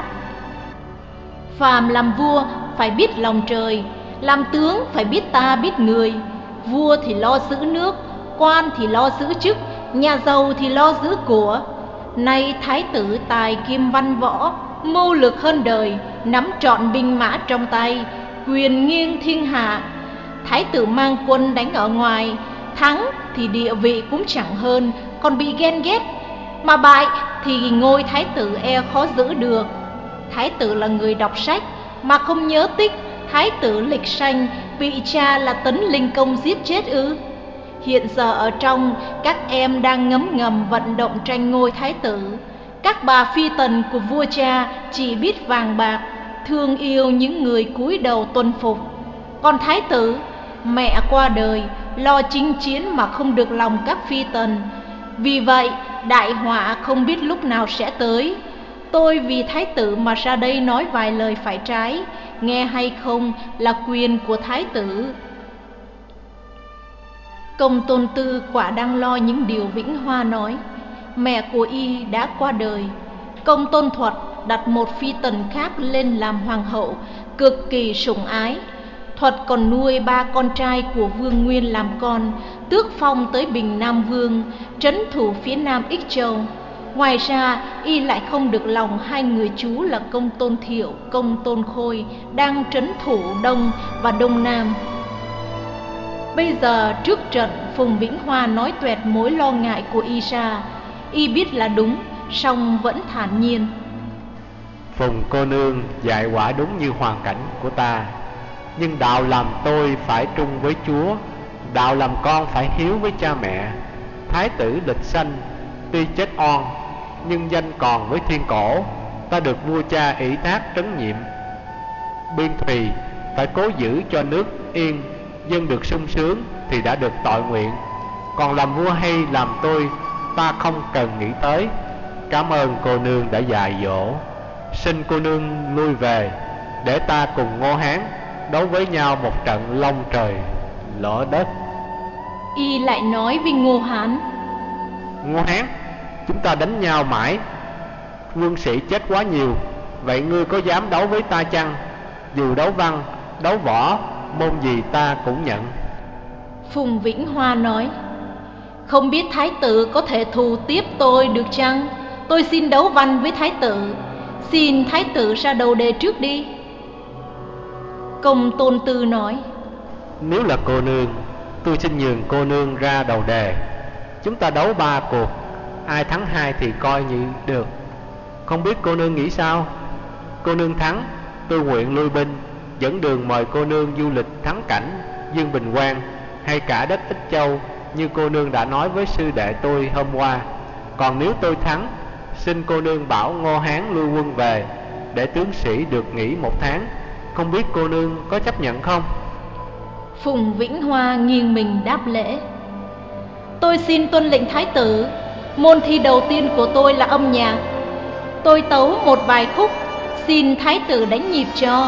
Phàm làm vua phải biết lòng trời, làm tướng phải biết ta biết người. Vua thì lo giữ nước, quan thì lo giữ chức, nhà giàu thì lo giữ của. Nay thái tử tài kim văn võ, mưu lược hơn đời, nắm trọn binh mã trong tay, quyền nghiêng thiên hạ. Thái tử mang quân đánh ở ngoài, thắng thì địa vị cũng chẳng hơn, còn bị ghen ghét, mà bại thì ngôi thái tử e khó giữ được. Thái tử là người đọc sách mà không nhớ tích thái tử Lịch Sanh bị cha là Tấn Linh Công giết chết ư? Hiện giờ ở trong, các em đang ngấm ngầm vận động tranh ngôi thái tử. Các bà phi tần của vua cha chỉ biết vàng bạc, thương yêu những người cúi đầu tuân phục. Còn thái tử, mẹ qua đời, lo chinh chiến mà không được lòng các phi tần. Vì vậy, đại họa không biết lúc nào sẽ tới. Tôi vì thái tử mà ra đây nói vài lời phải trái, nghe hay không là quyền của thái tử. Công Tôn Tư quả đang lo những điều Vĩnh Hoa nói. Mẹ của y đã qua đời. Công Tôn Thuật đặt một phi tần khác lên làm hoàng hậu, cực kỳ sủng ái. Thuật còn nuôi ba con trai của Vương Nguyên làm con, tước phong tới Bình Nam Vương, trấn thủ phía Nam Ích Châu. Ngoài ra, y lại không được lòng hai người chú là Công Tôn Thiệu, Công Tôn Khôi đang trấn thủ Đông và Đông Nam. Bây giờ trước trận, Phùng Vĩnh Hoa nói toẹt mối lo ngại của y ra. Y biết là đúng, song vẫn thản nhiên. Phùng cô nương dạy quả đúng như hoàn cảnh của ta. Nhưng đạo làm tôi phải trung với Chúa, đạo làm con phải hiếu với cha mẹ. Thái tử Lịch Sanh tuy chết oan, nhưng danh còn với thiên cổ. Ta được vua cha ủy thác trấn nhiệm. Biên thùy phải cố giữ cho nước yên, dân được sung sướng thì đã được tội nguyện. Còn làm vua hay làm tôi, ta không cần nghĩ tới. Cảm ơn cô nương đã dạy dỗ. Xin cô nương lui về, để ta cùng Ngô Hán đấu với nhau một trận long trời lỡ đất. Y lại nói với Ngô Hán: Ngô Hán, chúng ta đánh nhau mãi, quân sĩ chết quá nhiều. Vậy ngươi có dám đấu với ta chăng? Dù đấu văn, đấu võ, môn gì ta cũng nhận. Phùng Vĩnh Hoa nói: Không biết thái tử có thể thù tiếp tôi được chăng? Tôi xin đấu văn với thái tử. Xin thái tử ra đầu đề trước đi. Công Tôn Tư nói: Nếu là cô nương, tôi xin nhường cô nương ra đầu đề. Chúng ta đấu ba cuộc, ai thắng hai thì coi như được. Không biết cô nương nghĩ sao? Cô nương thắng, tôi nguyện lui binh, dẫn đường mời cô nương du lịch thắng cảnh Dương Bình Quang hay cả đất Ích Châu, như cô nương đã nói với sư đệ tôi hôm qua. Còn nếu tôi thắng, xin cô nương bảo Ngô Hán lui quân về, để tướng sĩ được nghỉ một tháng. Không biết cô nương có chấp nhận không? Phùng Vĩnh Hoa nghiêng mình đáp lễ: Tôi xin tuân lệnh thái tử. Môn thi đầu tiên của tôi là âm nhạc. Tôi tấu một vài khúc, xin thái tử đánh nhịp cho.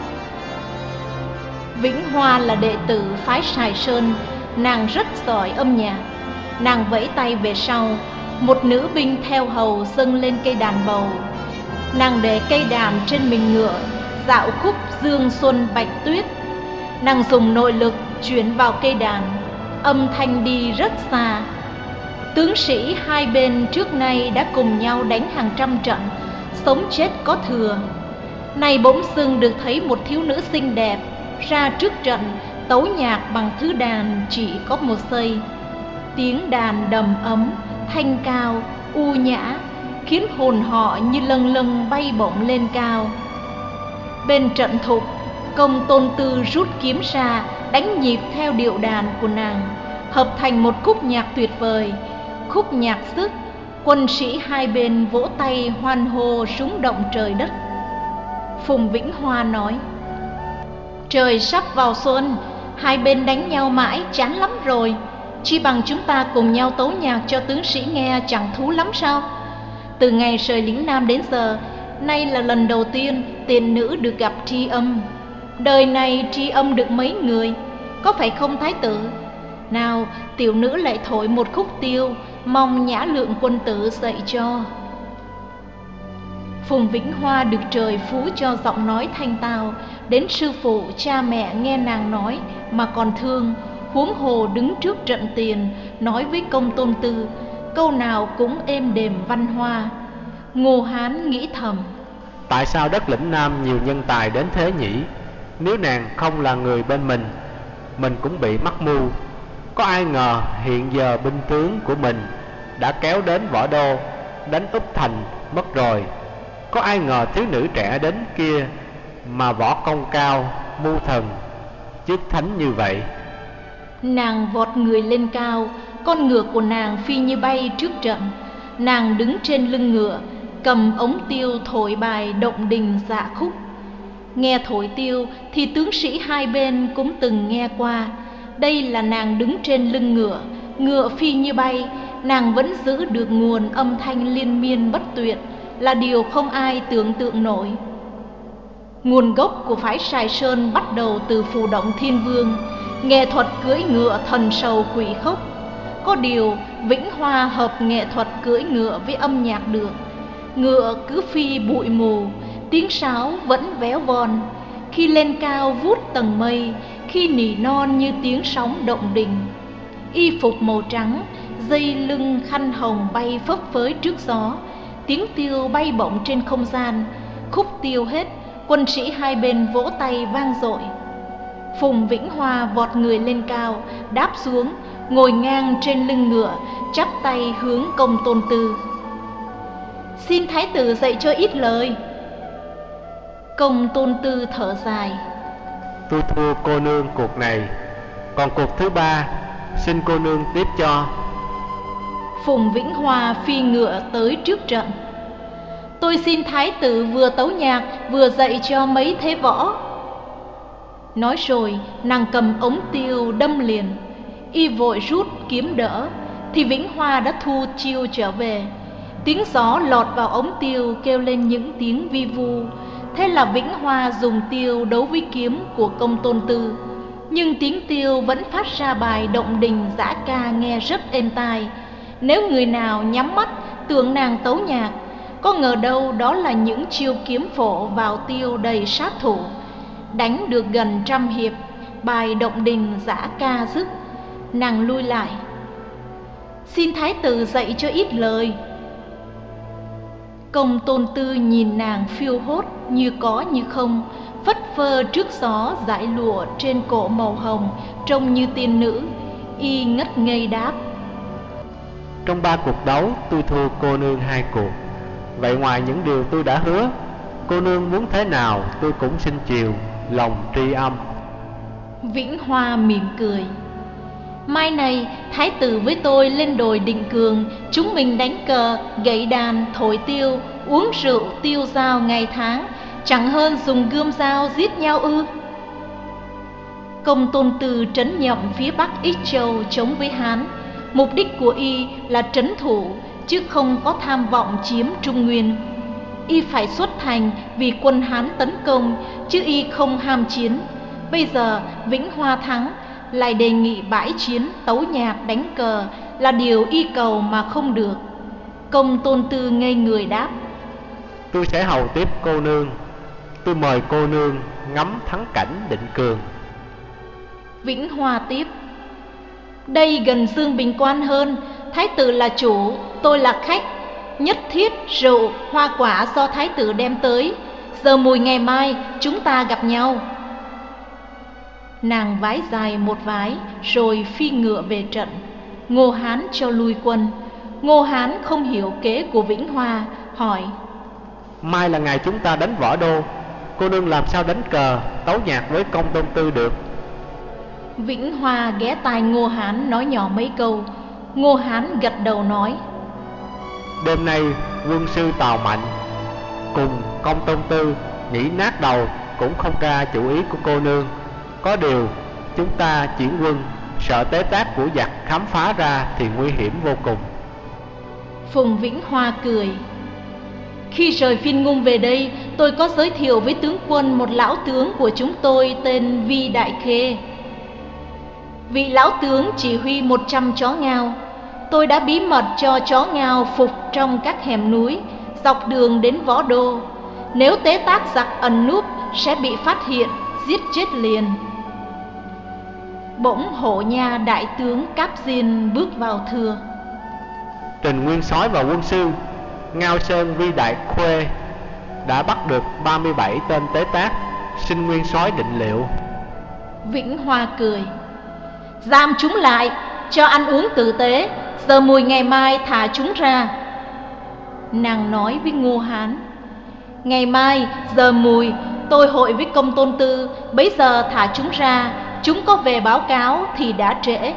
Vĩnh Hoa là đệ tử phái Sài Sơn, nàng rất giỏi âm nhạc. Nàng vẫy tay về sau, một nữ binh theo hầu dâng lên cây đàn bầu. Nàng để cây đàn trên mình ngựa, dạo khúc Dương Xuân Bạch Tuyết. Nàng dùng nội lực chuyển vào cây đàn, âm thanh đi rất xa. Tướng sĩ hai bên trước nay đã cùng nhau đánh hàng trăm trận, sống chết có thừa. Nay bỗng dưng được thấy một thiếu nữ xinh đẹp ra trước trận tấu nhạc bằng thứ đàn chỉ có một giây. Tiếng đàn đầm ấm, thanh cao, u nhã, khiến hồn họ như lâng lâng bay bổng lên cao. Bên trận thục, Công Tôn Tư rút kiếm ra, đánh nhịp theo điệu đàn của nàng, hợp thành một khúc nhạc tuyệt vời. Khúc nhạc dứt, quân sĩ hai bên vỗ tay hoan hô rúng động trời đất. Phùng Vĩnh Hoa nói: Trời sắp vào xuân, hai bên đánh nhau mãi chán lắm rồi. Chi bằng chúng ta cùng nhau tấu nhạc cho tướng sĩ nghe, chẳng thú lắm sao? Từ ngày rời lĩnh Nam đến giờ, nay là lần đầu tiên tiền nữ được gặp tri âm. Đời này tri âm được mấy người, có phải không thái tử? Nào, tiểu nữ lại thổi một khúc tiêu, mong nhã lượng quân tử dạy cho. Phùng Vĩnh Hoa được trời phú cho giọng nói thanh tao, đến sư phụ cha mẹ nghe nàng nói mà còn thương, huống hồ đứng trước trận tiền nói với Công Tôn Tư, câu nào cũng êm đềm văn hoa. Ngô Hán nghĩ thầm: Tại sao đất lĩnh Nam nhiều nhân tài đến thế nhỉ? Nếu nàng không là người bên mình, mình cũng bị mắc mưu. Có ai ngờ hiện giờ binh tướng của mình đã kéo đến Võ Đô, đánh Úp Thành mất rồi. Có ai ngờ thiếu nữ trẻ đến kia mà võ công cao, mưu thần, chức thánh như vậy. Nàng vọt người lên cao, con ngựa của nàng phi như bay trước trận. Nàng đứng trên lưng ngựa, cầm ống tiêu thổi bài động đình dạ khúc. Nghe thổi tiêu thì tướng sĩ hai bên cũng từng nghe qua. Đây là nàng đứng trên lưng ngựa, ngựa phi như bay, nàng vẫn giữ được nguồn âm thanh liên miên bất tuyệt, là điều không ai tưởng tượng nổi. Nguồn gốc của phái Sài Sơn bắt đầu từ Phù Động Thiên Vương, nghệ thuật cưỡi ngựa thần sầu quỷ khốc. Có điều Vĩnh Hoa hợp nghệ thuật cưỡi ngựa với âm nhạc được. Ngựa cứ phi bụi mù, tiếng sáo vẫn véo von. Khi lên cao vút tầng mây, khi nỉ non như tiếng sóng động đình. Y phục màu trắng, dây lưng khăn hồng bay phấp phới trước gió. Tiếng tiêu bay bổng trên không gian. Khúc tiêu hết, quân sĩ hai bên vỗ tay vang dội. Phùng Vĩnh Hoa vọt người lên cao, đáp xuống, ngồi ngang trên lưng ngựa, chắp tay hướng Công Tôn Tư. Xin thái tử dạy cho ít lời. Công Tôn Tư thở dài. Tôi thua cô nương cuộc này, còn cuộc thứ ba xin cô nương tiếp cho. Phùng Vĩnh Hoa phi ngựa tới trước trận. Tôi xin thái tử vừa tấu nhạc vừa dạy cho mấy thế võ. Nói rồi nàng cầm ống tiêu đâm liền. Y vội rút kiếm đỡ thì Vĩnh Hoa đã thu chiêu trở về. Tiếng gió lọt vào ống tiêu kêu lên những tiếng vi vu. Thế là Vĩnh Hoa dùng tiêu đấu với kiếm của Công Tôn Tư. Nhưng tiếng tiêu vẫn phát ra bài động đình dã ca nghe rất êm tai. Nếu người nào nhắm mắt tưởng nàng tấu nhạc, có ngờ đâu đó là những chiêu kiếm phổ vào tiêu đầy sát thủ. Đánh được gần trăm hiệp, bài động đình dã ca dứt, nàng lui lại. Xin thái tử dạy cho ít lời. Công Tôn Tư nhìn nàng phiêu hốt như có như không, phất phơ trước gió dải lụa trên cổ màu hồng, trông như tiên nữ. Y ngất ngây đáp. Trong ba cuộc đấu tôi thua cô nương hai cuộc. Vậy ngoài những điều tôi đã hứa, cô nương muốn thế nào tôi cũng xin chiều, lòng tri âm. Vĩnh Hoa mỉm cười. Mai này thái tử với tôi lên đồi Định Cường, chúng mình đánh cờ, gậy đàn, thổi tiêu, uống rượu tiêu dao ngày tháng, chẳng hơn dùng gươm dao giết nhau ư? Công Tôn Tư trấn nhậm phía bắc Ích Châu chống với Hán. Mục đích của y là trấn thủ, chứ không có tham vọng chiếm Trung Nguyên. Y phải xuất thành vì quân Hán tấn công, chứ y không ham chiến. Bây giờ Vĩnh Hoa thắng, lại đề nghị bãi chiến, tấu nhạc, đánh cờ là điều y cầu mà không được. Công Tôn Tư ngây người đáp. Tôi sẽ hầu tiếp cô nương. Tôi mời cô nương ngắm thắng cảnh Định Cường. Vĩnh Hoa tiếp. Đây gần Dương Bình Quan hơn, thái tử là chủ, tôi là khách. Nhất thiết rượu, hoa quả do thái tử đem tới. Giờ mùi ngày mai chúng ta gặp nhau. Nàng vái dài một vái rồi phi ngựa về trận. Ngô Hán cho lui quân. Ngô Hán không hiểu kế của Vĩnh Hoa, hỏi. Mai là ngày chúng ta đánh Võ Đô, cô nương làm sao đánh cờ, tấu nhạc với Công Tôn Tư được? Vĩnh Hoa ghé tai Ngô Hán nói nhỏ mấy câu. Ngô Hán gật đầu nói. Đêm nay quân sư Tào Mạnh cùng Công Tôn Tư nghĩ nát đầu cũng không ra chủ ý của cô nương. Có điều chúng ta chuyển quân, sợ tế tác của giặc khám phá ra thì nguy hiểm vô cùng. Phùng Vĩnh Hoa cười. Khi rời Phiên Ngung về đây, tôi có giới thiệu với tướng quân một lão tướng của chúng tôi tên Vi Đại Khê. Vị lão tướng chỉ huy một trăm chó ngao. Tôi đã bí mật cho chó ngao phục trong các hẻm núi, dọc đường đến Võ Đô. Nếu tế tác giặc ẩn núp sẽ bị phát hiện, giết chết liền. Bỗng Hổ Nha đại tướng Cáp Diên bước vào thưa. Trình Nguyên Soái và quân sư Ngao Sơn Vi Đại Khuê đã bắt được ba mươi bảy tên tế tác, xin Nguyên Soái định liệu. Vĩnh Hoa cười. Giam chúng lại, cho ăn uống tử tế, giờ mùi ngày mai thả chúng ra. Nàng nói với Ngô Hán. Ngày mai giờ mùi tôi hội với công tôn tư, bấy giờ thả chúng ra, chúng có về báo cáo thì đã trễ.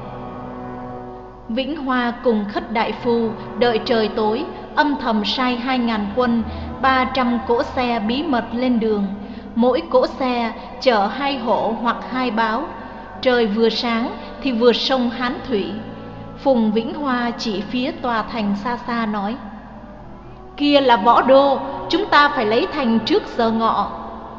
Vĩnh Hoa cùng Khất đại phu đợi trời tối, âm thầm sai hai ngàn quân, ba trăm cỗ xe bí mật lên đường. Mỗi cỗ xe chở hai hổ hoặc hai báo. Trời vừa sáng thì vừa sông Hán Thủy. Phùng Vĩnh Hoa chỉ phía tòa thành xa xa nói: kia là Võ Đô, chúng ta phải lấy thành trước giờ ngọ.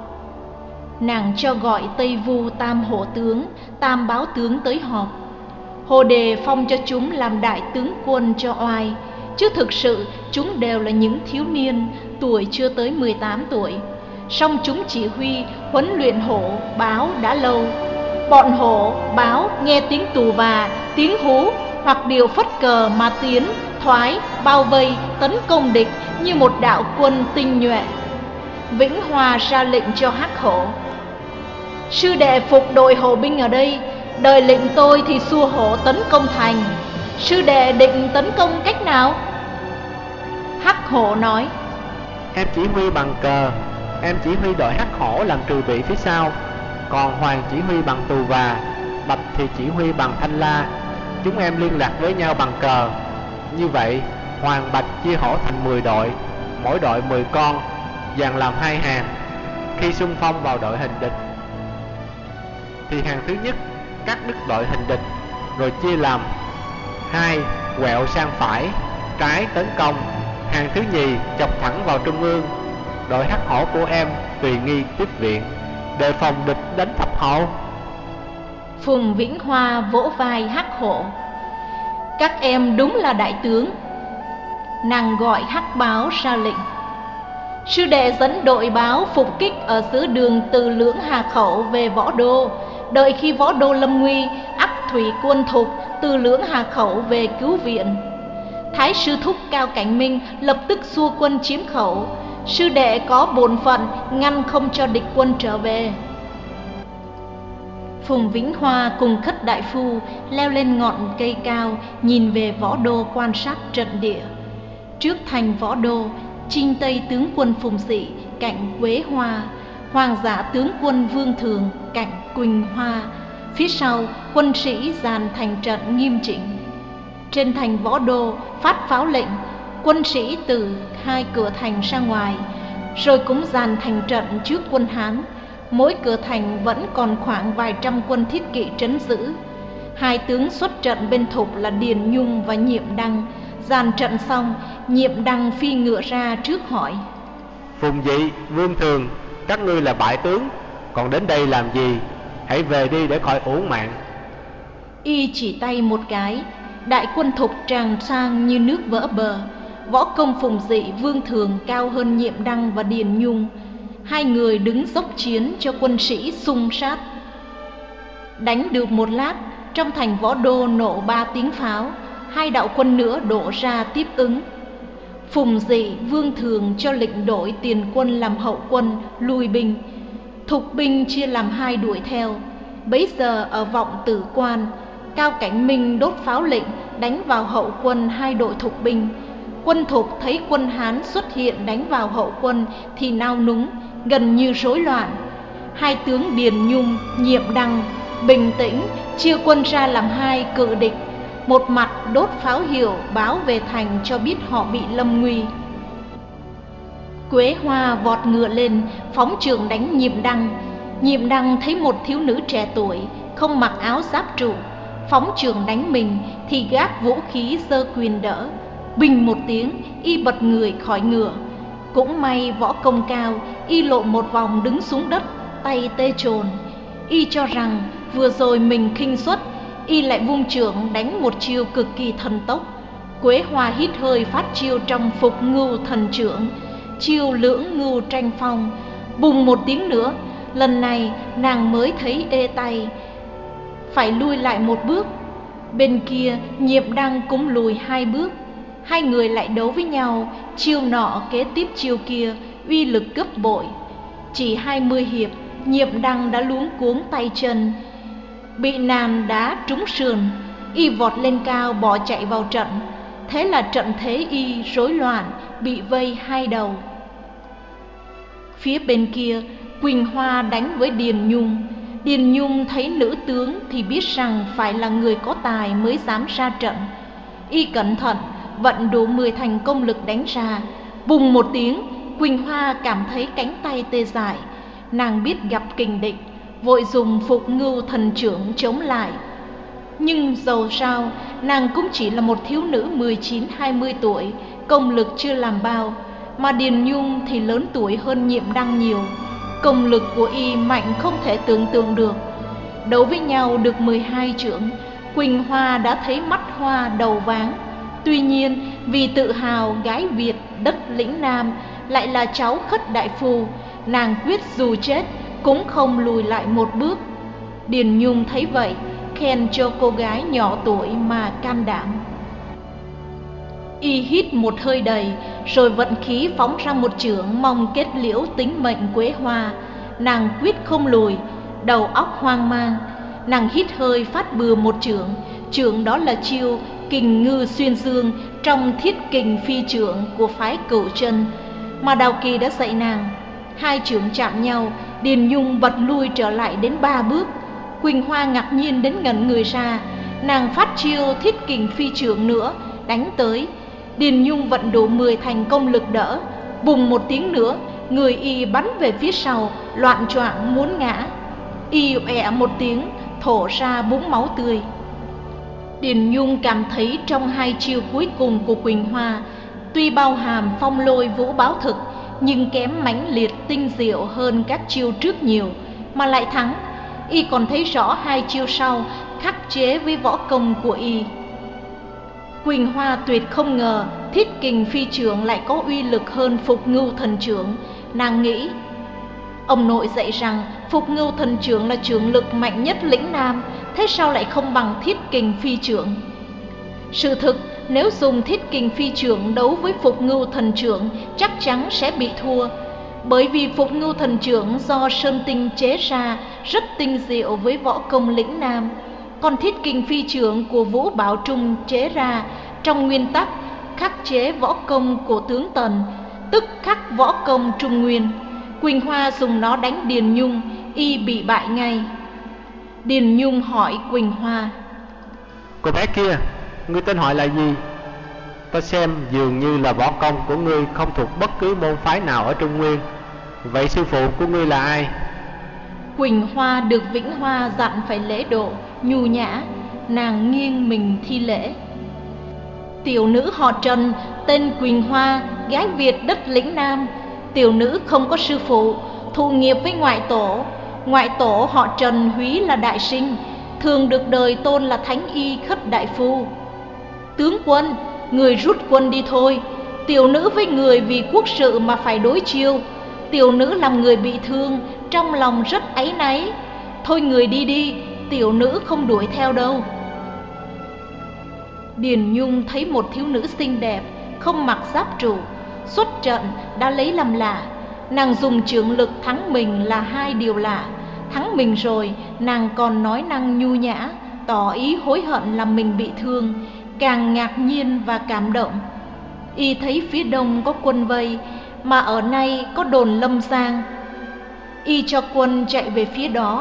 Nàng cho gọi Tây Vu tam hổ tướng, tam báo tướng tới họp. Hồ Đề phong cho chúng làm đại tướng quân cho oai, chứ thực sự chúng đều là những thiếu niên, tuổi chưa tới mười tám tuổi. Song chúng chỉ huy huấn luyện hổ, báo đã lâu. Bọn hổ, báo nghe tiếng tù và, tiếng hú hoặc điều phất cờ mà tiến, thoái, bao vây, tấn công địch như một đạo quân tinh nhuệ. Vĩnh Hoa ra lệnh cho Hắc Hổ: sư đệ phục đội hổ binh ở đây, đợi lệnh tôi thì xua hổ tấn công thành. Sư đệ định tấn công cách nào? Hắc Hổ nói: em chỉ huy bằng cờ, em chỉ huy đội Hắc Hổ làm trừ bị phía sau, còn Hoàng chỉ huy bằng tù và, Bạch thì chỉ huy bằng thanh la. Chúng em liên lạc với nhau bằng cờ. Như vậy Hoàng Bạch chia hổ thành mười đội, mỗi đội mười con, dàn làm hai hàng. Khi xung phong vào đội hình địch thì hàng thứ nhất cắt đứt đội hình địch, rồi chia làm hai, quẹo sang phải, trái tấn công. Hàng thứ nhì chọc thẳng vào trung ương. Đội Hắc Hổ của em tùy nghi tiếp viện, đề phòng địch đánh thập hậu. Phùng Vĩnh Hoa vỗ vai Hắc Hổ: các em đúng là đại tướng. Nàng gọi Hắc Báo ra lệnh: sư đệ dẫn đội báo phục kích ở giữa đường từ Lưỡng Hà Khẩu về Võ Đô. Đợi khi Võ Đô lâm nguy, ắt thủy quân Thục từ Lưỡng Hà Khẩu về cứu viện. Thái sư thúc Cao Cảnh Minh lập tức xua quân chiếm khẩu. Sư đệ có bổn phận ngăn không cho địch quân trở về. Phùng Vĩnh Hoa cùng Khất đại phu leo lên ngọn cây cao, nhìn về Võ Đô quan sát trận địa. Trước thành Võ Đô, Chinh Tây tướng quân Phùng Dị cạnh Quế Hoa, Hoàng giả tướng quân Vương Thường cạnh Quỳnh Hoa. Phía sau quân sĩ dàn thành trận nghiêm chỉnh. Trên thành Võ Đô phát pháo lệnh, quân sĩ từ hai cửa thành ra ngoài, rồi cũng dàn thành trận trước quân Hán. Mỗi cửa thành vẫn còn khoảng vài trăm quân thiết kỵ trấn giữ. Hai tướng xuất trận bên Thục là Điền Nhung và Nhiệm Đăng. Dàn trận xong, Nhiệm Đăng phi ngựa ra trước hỏi: Phùng Dị, Vương Thường, các ngươi là bại tướng, còn đến đây làm gì? Hãy về đi để khỏi uổng mạng. Y chỉ tay một cái, đại quân Thục tràn sang như nước vỡ bờ. Võ công Phùng Dị, Vương Thường cao hơn Nhiệm Đăng và Điền Nhung. Hai người đứng dốc chiến cho quân sĩ xung sát. Đánh được một lát, trong thành Võ Đô nổ ba tiếng pháo. Hai đạo quân nữa đổ ra tiếp ứng. Phùng Dị, Vương Thường cho lệnh đổi tiền quân làm hậu quân, lui binh. Thục binh chia làm hai đuổi theo. Bấy giờ ở Vọng Tử Quan, Cao Cảnh Minh đốt pháo lệnh đánh vào hậu quân hai đội thục binh. Quân Thục thấy quân Hán xuất hiện đánh vào hậu quân thì nao núng, gần như rối loạn. Hai tướng Điền Nhung, Nhiệm Đăng bình tĩnh chia quân ra làm hai cự địch. Một mặt đốt pháo hiệu báo về thành cho biết họ bị lâm nguy. Quế Hoa vọt ngựa lên phóng trường đánh Nhiệm Đăng. Nhiệm Đăng thấy một thiếu nữ trẻ tuổi không mặc áo giáp trụ phóng trường đánh mình thì gác vũ khí giơ quyền đỡ. Bình một tiếng, y bật người khỏi ngựa. Cũng may võ công cao, y lộn một vòng đứng xuống đất, tay tê trồn. Y cho rằng vừa rồi mình khinh suất, y lại vung chưởng đánh một chiêu cực kỳ thần tốc. Quế Hoa hít hơi phát chiêu trong Phục Ngưu Thần Chưởng, chiêu Lưỡng Ngưu Tranh Phong. Bùng một tiếng nữa, lần này nàng mới thấy ê tay, phải lui lại một bước. Bên kia Nhiệm Đăng cũng lùi hai bước. Hai người lại đấu với nhau, chiêu nọ kế tiếp chiêu kia, uy lực gấp bội. Chỉ hai mươi hiệp, Nhiệm Đăng đã luống cuống tay chân, bị nàng đá trúng sườn. Y vọt lên cao bỏ chạy vào trận. Thế là trận thế y rối loạn, bị vây hai đầu. Phía bên kia, Quỳnh Hoa đánh với Điền Nhung. Điền Nhung thấy nữ tướng thì biết rằng phải là người có tài mới dám ra trận. Y cẩn thận vận đủ mười thành công lực đánh ra. Bùng một tiếng, Quỳnh Hoa cảm thấy cánh tay tê dại. Nàng biết gặp kình địch, vội dùng Phục Ngưu Thần Chưởng chống lại. Nhưng dầu sao, nàng cũng chỉ là một thiếu nữ mười chín hai mươi tuổi, công lực chưa làm bao. Mà Điền Nhung thì lớn tuổi hơn Nhiệm Đăng nhiều. Công lực của y mạnh không thể tưởng tượng được. Đấu với nhau được mười hai chưởng, Quỳnh Hoa đã thấy mắt hoa đầu váng. Tuy nhiên vì tự hào gái Việt đất lĩnh Nam, lại là cháu Khất đại phu, nàng quyết dù chết cũng không lùi lại một bước. Điền Nhung thấy vậy, khen cho cô gái nhỏ tuổi mà can đảm. Y hít một hơi đầy, rồi vận khí phóng ra một chưởng mong kết liễu tính mệnh Quế Hoa. Nàng quyết không lùi, đầu óc hoang mang. Nàng hít hơi phát bừa một chưởng. Chưởng đó là chiêu Kình Ngư Xuyên Dương trong Thiết Kình Phi Chưởng của phái Cửu Chân mà Đào Kỳ đã dạy nàng. Hai chưởng chạm nhau, Điền Nhung bật lui trở lại đến ba bước. Quỳnh Hoa ngạc nhiên đến ngẩn người ra. Nàng phát chiêu Thiết Kình Phi Chưởng nữa, đánh tới. Điền Nhung vận đủ mười thành công lực đỡ. Bùng một tiếng nữa, người y bắn về phía sau, loạn choạng muốn ngã. Y ẹ một tiếng, thổ ra búng máu tươi. Điền Nhung cảm thấy trong hai chiêu cuối cùng của Quỳnh Hoa, tuy bao hàm phong lôi vũ báo thực, nhưng kém mãnh liệt tinh diệu hơn các chiêu trước nhiều, mà lại thắng. Y còn thấy rõ hai chiêu sau khắc chế với võ công của y. Quỳnh Hoa tuyệt không ngờ Thiết Kình Phi Chưởng lại có uy lực hơn Phục Ngưu Thần Chưởng. Nàng nghĩ, ông nội dạy rằng Phục Ngưu Thần Chưởng là chưởng lực mạnh nhất lĩnh Nam, thế sao lại không bằng Thiết Kình Phi Chưởng? Sự thực, nếu dùng Thiết Kình Phi Chưởng đấu với Phục Ngưu Thần Chưởng chắc chắn sẽ bị thua. Bởi vì Phục Ngưu Thần Chưởng do Sơn Tinh chế ra rất tinh diệu với võ công lĩnh Nam, còn Thiết Kình Phi Chưởng của Vũ Bảo Trung chế ra trong nguyên tắc khắc chế võ công của tướng Tần, tức khắc võ công Trung Nguyên. Quỳnh Hoa dùng nó đánh Điền Nhung, y bị bại ngay. Điền Nhung hỏi Quỳnh Hoa: Cô bé kia, ngươi tên hỏi là gì? Ta xem dường như là võ công của ngươi không thuộc bất cứ môn phái nào ở Trung Nguyên. Vậy sư phụ của ngươi là ai? Quỳnh Hoa được Vĩnh Hoa dặn phải lễ độ, nhu nhã. Nàng nghiêng mình thi lễ: Tiểu nữ họ Trần, tên Quỳnh Hoa, gái Việt đất lĩnh Nam. Tiểu nữ không có sư phụ, thụ nghiệp với ngoại tổ. Ngoại tổ họ Trần húy là đại sinh, thường được đời tôn là Thánh Y Khất đại phu. Tướng quân, người rút quân đi thôi. Tiểu nữ với người vì quốc sự mà phải đối chiêu. Tiểu nữ làm người bị thương, trong lòng rất áy náy. Thôi người đi đi, tiểu nữ không đuổi theo đâu. Điền Nhung thấy một thiếu nữ xinh đẹp, không mặc giáp trụ, xuất trận đã lấy làm lạ. Nàng dùng chưởng lực thắng mình là hai điều lạ. Thắng mình rồi, nàng còn nói năng nhu nhã, tỏ ý hối hận làm mình bị thương, càng ngạc nhiên và cảm động. Y thấy phía đông có quân vây, mà ở nay có đồn Lâm Giang. Y cho quân chạy về phía đó.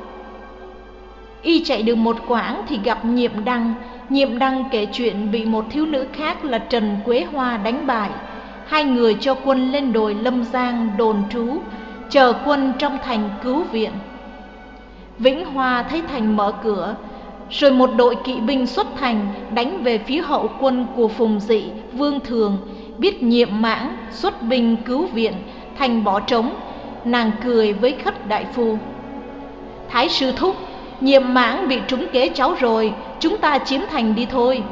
Y chạy được một quãng thì gặp Nhiệm Đăng. Nhiệm Đăng kể chuyện bị một thiếu nữ khác là Trần Quế Hoa đánh bại. Hai người cho quân lên đồi Lâm Giang đồn trú, chờ quân trong thành cứu viện. Vĩnh Hoa thấy thành mở cửa, rồi một đội kỵ binh xuất thành đánh về phía hậu quân của Phùng Dị, Vương Thường. Biết Nhiệm Mãng xuất binh cứu viện, thành bỏ trống. Nàng cười với Khất đại phu: Thái sư thúc, Nhiệm Mãng bị trúng kế cháu rồi, chúng ta chiếm thành đi thôi.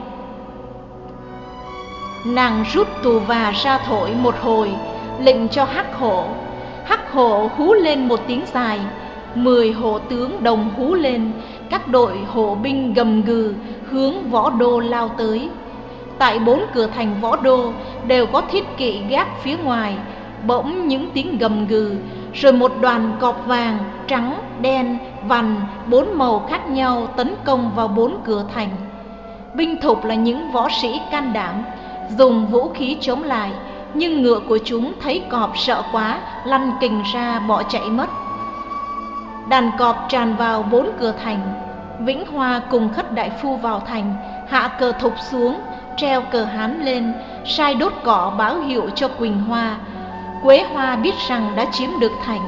Nàng rút tù và ra thổi một hồi, lệnh cho Hắc Hổ. Hắc Hổ hú lên một tiếng dài. Mười hổ tướng đồng hú lên, các đội hổ binh gầm gừ hướng Võ Đô lao tới. Tại bốn cửa thành Võ Đô đều có thiết kỵ gác phía ngoài. Bỗng những tiếng gầm gừ, rồi một đoàn cọp vàng, trắng, đen, vằn, bốn màu khác nhau tấn công vào bốn cửa thành. Binh thục là những võ sĩ can đảm, dùng vũ khí chống lại. nhưng ngựa của chúng thấy cọp sợ quá, lăn kình ra bỏ chạy mất. Đàn cọp tràn vào bốn cửa thành. Vĩnh Hoa cùng Khất đại phu vào thành, hạ cờ Thục xuống, treo cờ Hán lên, sai đốt cỏ báo hiệu cho Quỳnh Hoa. Quế Hoa biết rằng đã chiếm được thành.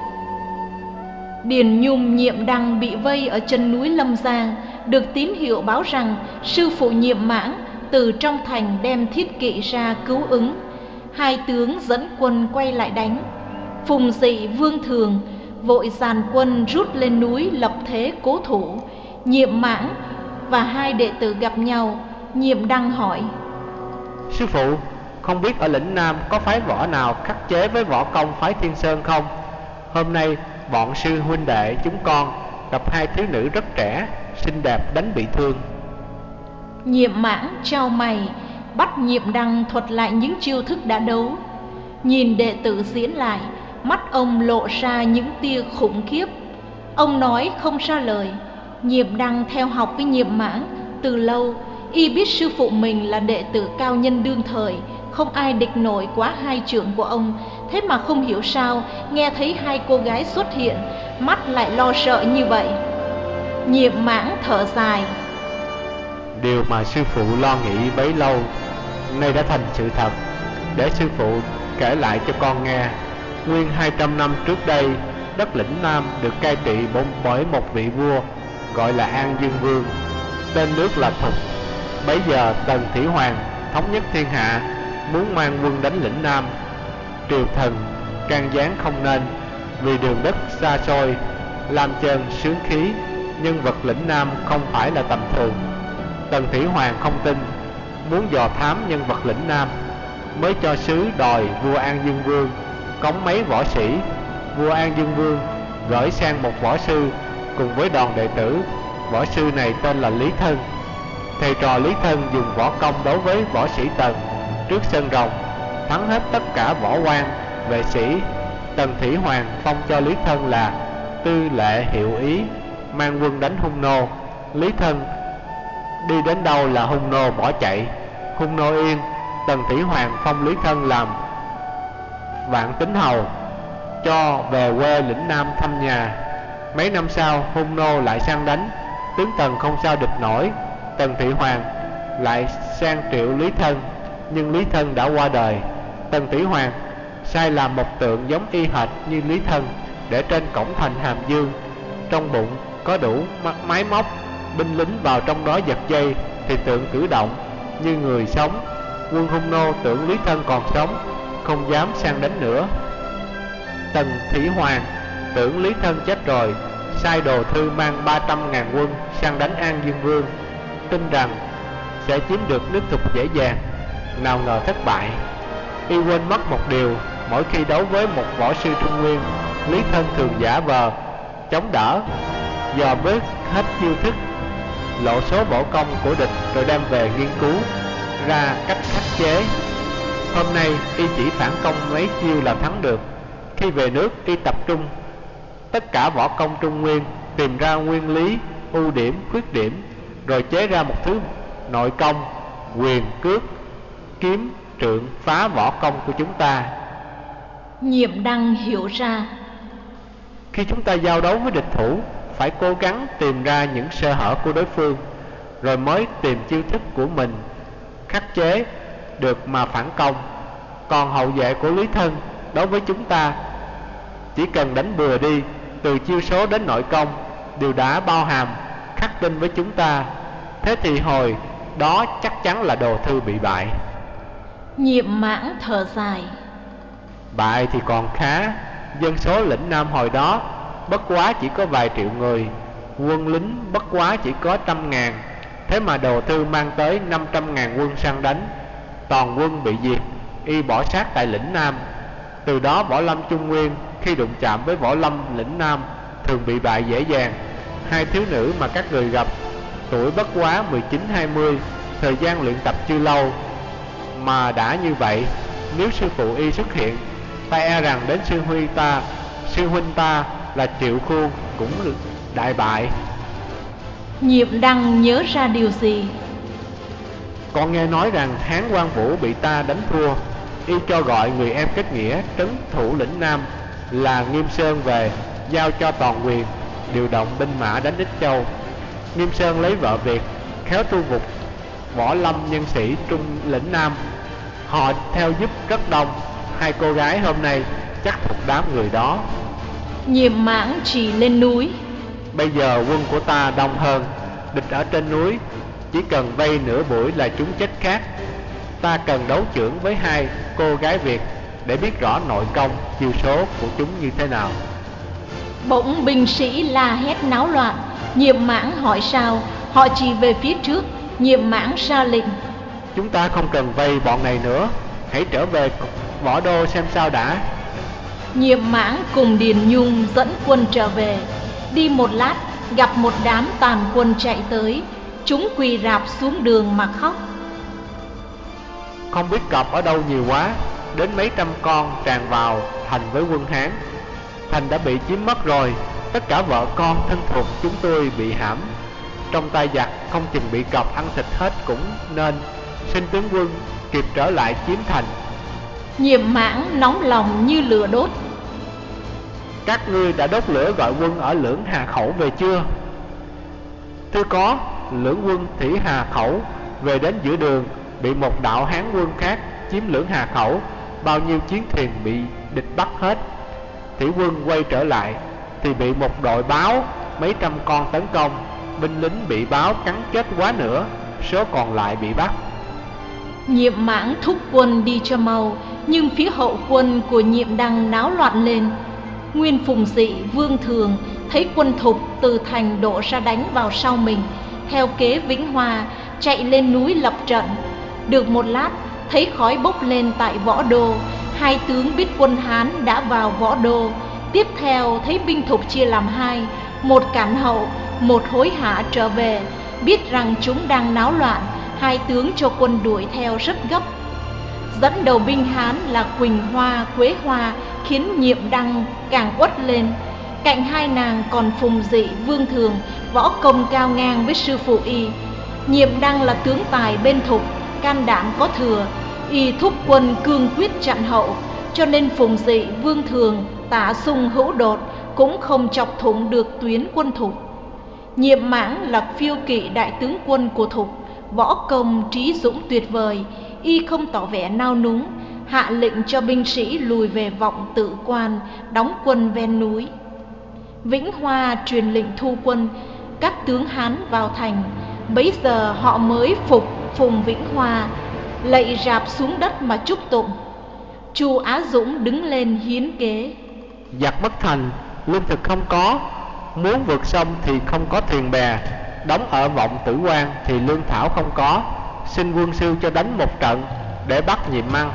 Điền Nhung, Nhiệm Đăng bị vây ở chân núi Lâm Giang, được tín hiệu báo rằng sư phụ Nhiệm Mãng từ trong thành đem thiết kỵ ra cứu ứng. Hai tướng dẫn quân quay lại đánh. Phùng Dị, Vương Thường vội dàn quân rút lên núi lập thế cố thủ. Nhiệm Mãng và hai đệ tử gặp nhau. Nhiệm Đăng hỏi: Sư phụ, không biết ở lĩnh Nam có phái võ nào khắc chế với võ công phái Thiên Sơn không? Hôm nay bọn sư huynh đệ chúng con gặp hai thiếu nữ rất trẻ, xinh đẹp đánh bị thương. Nhiệm Mãng chau mày, bắt Nhiệm Đăng thuật lại những chiêu thức đã đấu. Nhìn đệ tử diễn lại, mắt ông lộ ra những tia khủng khiếp. Ông nói không ra lời. Nhiệm Đăng theo học với Nhiệm Mãng từ lâu, y biết sư phụ mình là đệ tử cao nhân đương thời, không ai địch nổi quá hai trưởng của ông. Thế mà không hiểu sao nghe thấy hai cô gái xuất hiện, mắt lại lo sợ như vậy. Nhiệm Mãng thở dài: Điều mà sư phụ lo nghĩ bấy lâu nay đã thành sự thật. Để sư phụ kể lại cho con nghe. Nguyên hai trăm năm trước đây, đất lĩnh Nam được cai trị bởi một vị vua gọi là An Dương Vương, tên nước là Thục. Bấy giờ Tần Thủy Hoàng thống nhất thiên hạ, muốn mang quân đánh lĩnh Nam. Triều thần can gián không nên, vì đường đất xa xôi, lam chân sướng khí, nhân vật lĩnh Nam không phải là tầm thường. Tần Thủy Hoàng không tin, muốn dò thám nhân vật lĩnh Nam, mới cho sứ đòi vua An Dương Vương cống mấy võ sĩ. Vua An Dương Vương gửi sang một võ sư cùng với đoàn đệ tử. Võ sư này tên là Lý Thân. Thầy trò Lý Thân dùng võ công đấu với võ sĩ Tần trước sân rồng, thắng hết tất cả võ quan, vệ sĩ. Tần Thủy Hoàng phong cho Lý Thân là tư lệ hiệu ý, mang quân đánh Hung Nô. Lý Thân đi đến đâu là Hung Nô bỏ chạy. Hung Nô yên, Tần Thủy Hoàng phong Lý Thân làm vạn tính hầu, cho về quê lĩnh Nam thăm nhà. Mấy năm sau Hung Nô lại sang đánh, tướng Tần không sao địch nổi. Tần Thủy Hoàng lại sang triệu Lý Thân, nhưng Lý Thân đã qua đời. Tần Thủy Hoàng sai làm một tượng giống y hệt như Lý Thân để trên cổng thành Hàm Dương. Trong bụng có đủ máy móc, binh lính vào trong đó giật dây thì tượng cử động như người sống. Quân Hung Nô tưởng Lý Thân còn sống, không dám sang đánh nữa. Tần Thủy Hoàng tưởng Lý Thân chết rồi, sai đồ thư mang ba trăm ngàn quân sang đánh An Dương Vương, tin rằng sẽ chiếm được nước Thục dễ dàng. Nào ngờ thất bại. Y quên mất một điều, mỗi khi đấu với một võ sư Trung Nguyên, Lý Thân thường giả vờ chống đỡ, dò bớt hết chiêu thức, lộ số võ công của địch, rồi đem về nghiên cứu ra cách khắc chế. Hôm nay y chỉ phản công mấy chiêu là thắng được. Khi về nước, y tập trung tất cả võ công Trung Nguyên, tìm ra nguyên lý, ưu điểm, khuyết điểm, rồi chế ra một thứ nội công, quyền cước, kiếm, trượng phá võ công của chúng ta. Nhiệm Đăng hiểu ra, khi chúng ta giao đấu với địch thủ, phải cố gắng tìm ra những sơ hở của đối phương, rồi mới tìm chiêu thức của mình khắc chế được mà phản công. Còn hậu vệ của Lý Thân đối với chúng ta, chỉ cần đánh bừa đi, từ chiêu số đến nội công đều đã bao hàm khắc tinh với chúng ta. Thế thì hồi đó chắc chắn là đồ thư bị bại. Nhiệm Mãng thở dài, bại thì còn khá. Dân số lĩnh Nam hồi đó bất quá chỉ có vài triệu người, quân lính bất quá chỉ có trăm ngàn. Thế mà đồ thư mang tới năm trăm ngàn quân sang đánh, toàn quân bị diệt, y bỏ sát tại lĩnh Nam. Từ đó võ lâm Trung Nguyên khi đụng chạm với võ lâm lĩnh Nam thường bị bại dễ dàng. Hai thiếu nữ mà các người gặp tuổi bất quá mười chín hai mươi, thời gian luyện tập chưa lâu mà đã như vậy. Nếu sư phụ y xuất hiện, ta e rằng đến sư huy ta sư huynh ta là Triệu Khuôn cũng đại bại. Nhiệm Đăng nhớ ra điều gì. Con nghe nói rằng Hán Quan Vũ bị ta đánh thua, y cho gọi người em kết nghĩa trấn thủ lĩnh Nam là Nghiêm Sơn về, giao cho toàn quyền, điều động binh mã đánh Ích Châu. Nghiêm Sơn lấy vợ Việt, khéo tu phục võ lâm nhân sĩ trung lĩnh Nam. Họ theo giúp rất đông, hai cô gái hôm nay chắc thuộc đám người đó. Nhiệm Mãng chỉ lên núi. Bây giờ quân của ta đông hơn, địch ở trên núi, chỉ cần vây nửa buổi là chúng chết khát. Ta cần đấu chưởng với hai cô gái Việt để biết rõ nội công, chiêu số của chúng như thế nào. Bỗng binh sĩ la hét náo loạn. Nhiệm Mãng hỏi sao, họ chỉ về phía trước. Nhiệm Mãng ra lệnh: Chúng ta không cần vây bọn này nữa, hãy trở về võ đô xem sao đã. Nhiệm Mãng cùng Điền Nhung dẫn quân trở về. Đi một lát, gặp một đám tàn quân chạy tới. Chúng quỳ rạp xuống đường mà khóc. Không biết cọp ở đâu nhiều quá, đến mấy trăm con tràn vào thành với quân Hán. Thành đã bị chiếm mất rồi, tất cả vợ con thân thuộc chúng tôi bị hãm trong tay giặc, không chừng bị cọp ăn thịt hết cũng nên. Xin tướng quân kịp trở lại chiếm thành. Nhiệm Mãng nóng lòng như lửa đốt. Các ngươi đã đốt lửa gọi quân ở Lưỡng Hà Khẩu về chưa? Thưa có. Lưỡng quân Thủy Hà Khẩu về đến giữa đường, bị một đạo Hán quân khác chiếm Lưỡng Hà Khẩu, bao nhiêu chiến thuyền bị địch bắt hết. Thủy quân quay trở lại thì bị một đội báo mấy trăm con tấn công, binh lính bị báo cắn chết quá nữa, số còn lại bị bắt. Nhiệm Mãng thúc quân đi cho mau, nhưng phía hậu quân của Nhiệm Đăng náo loạn lên. Nguyên Phùng Dị, Vương Thường thấy quân Thục từ thành đổ ra đánh vào sau mình, theo kế Vĩnh Hòa chạy lên núi lập trận. Được một lát thấy khói bốc lên tại Võ Đô. Hai tướng biết quân Hán đã vào Võ Đô. Tiếp theo thấy binh Thục chia làm hai, một cản hậu, một hối hả trở về. Biết rằng chúng đang náo loạn, hai tướng cho quân đuổi theo rất gấp. Dẫn đầu binh Hán là Quỳnh Hoa, Quế Hoa, khiến Nhiệm Đăng càng uất lên. Cạnh hai nàng còn Phùng Dị, Vương Thường, võ công cao ngang với sư phụ y. Nhiệm Đăng là tướng tài bên Thục, can đảm có thừa, y thúc quân cương quyết chặn hậu, cho nên Phùng Dị, Vương Thường, Tả Sung, Hữu Đột cũng không chọc thủng được tuyến quân Thục. Nhiệm Mãng là phiêu kỵ đại tướng quân của Thục, võ công trí dũng tuyệt vời, y không tỏ vẻ nao núng, hạ lệnh cho binh sĩ lùi về Vọng Tự Quan, đóng quân ven núi. Vĩnh Hoa truyền lệnh thu quân, các tướng Hán vào thành. Bấy giờ họ mới phục Phùng Vĩnh Hoa, lạy rạp xuống đất mà chúc tụng. Chu Á Dũng đứng lên hiến kế: Giặc mất thành, lương thực không có, muốn vượt sông thì không có thuyền bè, đóng ở Vọng Tử Quan thì lương thảo không có, xin quân sư cho đánh một trận để bắt Nhiệm Măng.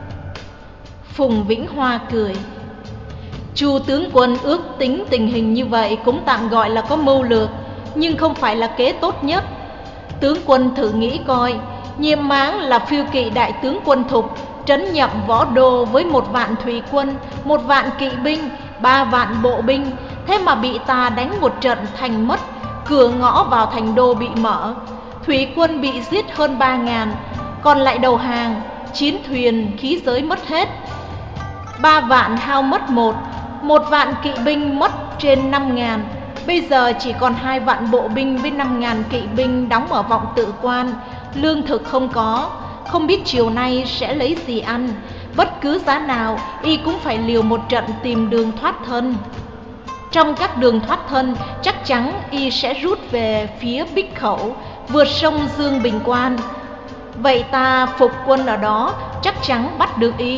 Phùng Vĩnh Hoa cười: Chu tướng quân ước tính tình hình như vậy cũng tạm gọi là có mưu lược, nhưng không phải là kế tốt nhất. Tướng quân thử nghĩ coi, Nhiệm Mãng là phiêu kỵ đại tướng quân Thục, trấn nhậm Võ Đô với một vạn thủy quân, một vạn kỵ binh, ba vạn bộ binh, thế mà bị ta đánh một trận thành mất, cửa ngõ vào thành đô bị mở, thủy quân bị giết hơn ba ngàn, còn lại đầu hàng, chiến thuyền khí giới mất hết, ba vạn hao mất một, một vạn kỵ binh mất trên năm ngàn. Bây giờ chỉ còn hai vạn bộ binh với năm ngàn kỵ binh đóng ở Vọng Tự Quan, lương thực không có, không biết chiều nay sẽ lấy gì ăn. Bất cứ giá nào, y cũng phải liều một trận tìm đường thoát thân. Trong các đường thoát thân, chắc chắn y sẽ rút về phía Bích Khẩu, vượt sông Dương Bình Quan. Vậy ta phục quân ở đó, chắc chắn bắt được y.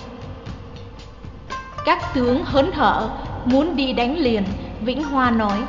Các tướng hớn hở, muốn đi đánh liền. Vĩnh Hoa nói: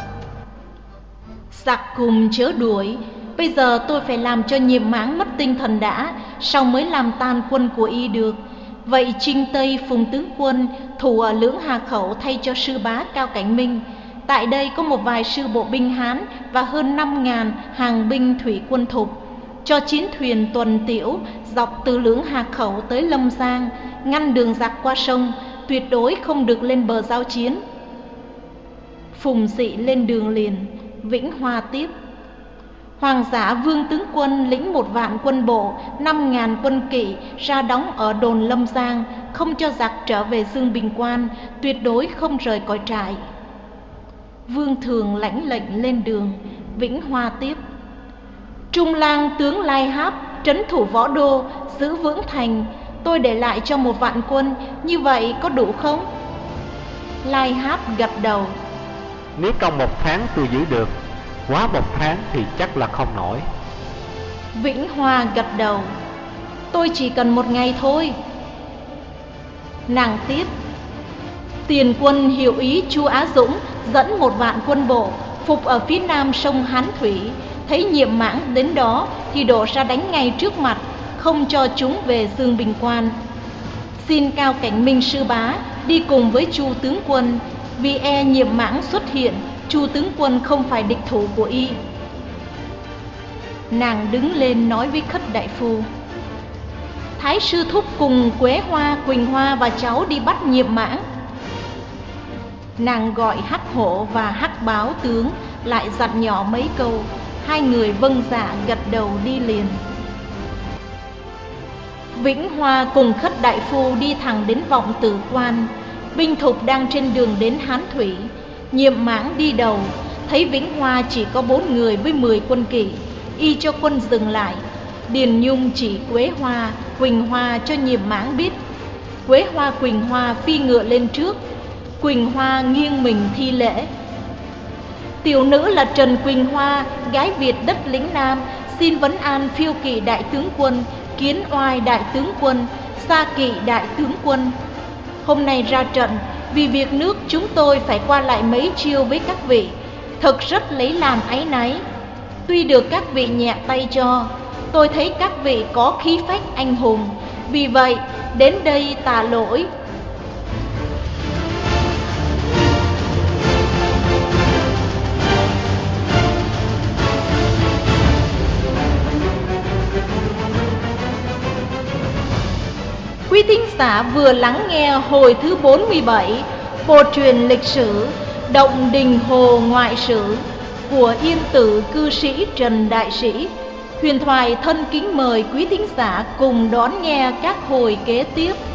Giặc cùng chớ đuổi, bây giờ tôi phải làm cho Nhiệm Mãng mất tinh thần đã, sau mới làm tan quân của y được. Vậy Trinh Tây Phùng tướng quân thủ ở Lưỡng Hà Khẩu thay cho sư bá Cao Cảnh Minh. Tại đây có một vài sư bộ binh Hán và hơn năm ngàn hàng binh thủy quân Thục, cho chiến thuyền tuần tiễu dọc từ Lưỡng Hà Khẩu tới Lâm Giang, ngăn đường giặc qua sông, tuyệt đối không được lên bờ giao chiến. Phùng Dị lên đường liền. Vĩnh Hoa tiếp: Hoàng giả Vương tướng quân lĩnh một vạn quân bộ, năm ngàn quân kỵ ra đóng ở đồn Lâm Giang, không cho giặc trở về Dương Bình Quan, tuyệt đối không rời cõi trại. Vương Thường lãnh lệnh lên đường. Vĩnh Hoa tiếp: Trung lang tướng Lai Háp trấn thủ Võ Đô, giữ vững thành. Tôi để lại cho một vạn quân, như vậy có đủ không? Lai Háp gật đầu: Nếu trong một tháng tôi giữ được, quá một tháng thì chắc là không nổi. Vĩnh Hoa gật đầu: Tôi chỉ cần một ngày thôi. Nàng tiếp: Tiền quân hiệu ý Chu Á Dũng dẫn một vạn quân bộ phục ở phía nam sông Hán Thủy, thấy Nhiệm Mãng đến đó thì đổ ra đánh ngay trước mặt, không cho chúng về Dương Bình Quan. Xin Cao Cảnh Minh sư bá đi cùng với Chu tướng quân, vì e Nhiệm Mãng xuất hiện, Chu tướng quân không phải địch thủ của y. Nàng đứng lên nói với Khất đại phu: Thái sư thúc cùng Quế Hoa, Quỳnh Hoa và cháu đi bắt Nhiệm Mãng. Nàng gọi Hắc Hổ và Hắc Báo tướng lại dặn nhỏ mấy câu. Hai người vâng dạ gật đầu đi liền. Vĩnh Hoa cùng Khất đại phu đi thẳng đến Vọng Tử Quan. Binh thục đang trên đường đến Hán Thủy. Nhiệm Mãng đi đầu, thấy Vĩnh Hoa chỉ có bốn người với mười quân kỵ, y cho quân dừng lại. Điền Nhung chỉ Quế Hoa, Quỳnh Hoa cho Nhiệm Mãng biết. Quế Hoa, Quỳnh Hoa phi ngựa lên trước, Quỳnh Hoa nghiêng mình thi lễ: Tiểu nữ là Trần Quỳnh Hoa, gái Việt đất lĩnh Nam, xin vấn an phiêu kỵ đại tướng quân, kiến oai đại tướng quân, xa kỵ đại tướng quân. Hôm nay ra trận, vì việc nước chúng tôi phải qua lại mấy chiêu với các vị, thật rất lấy làm áy náy. Tuy được các vị nhẹ tay cho, tôi thấy các vị có khí phách anh hùng, vì vậy đến đây tạ lỗi. Quý thính giả vừa lắng nghe hồi thứ bốn mươi bảy bộ truyền lịch sử Động Đình Hồ Ngoại Sử của Yên Tử cư sĩ Trần Đại Sĩ. Huyền Thoại thân kính mời quý thính giả cùng đón nghe các hồi kế tiếp.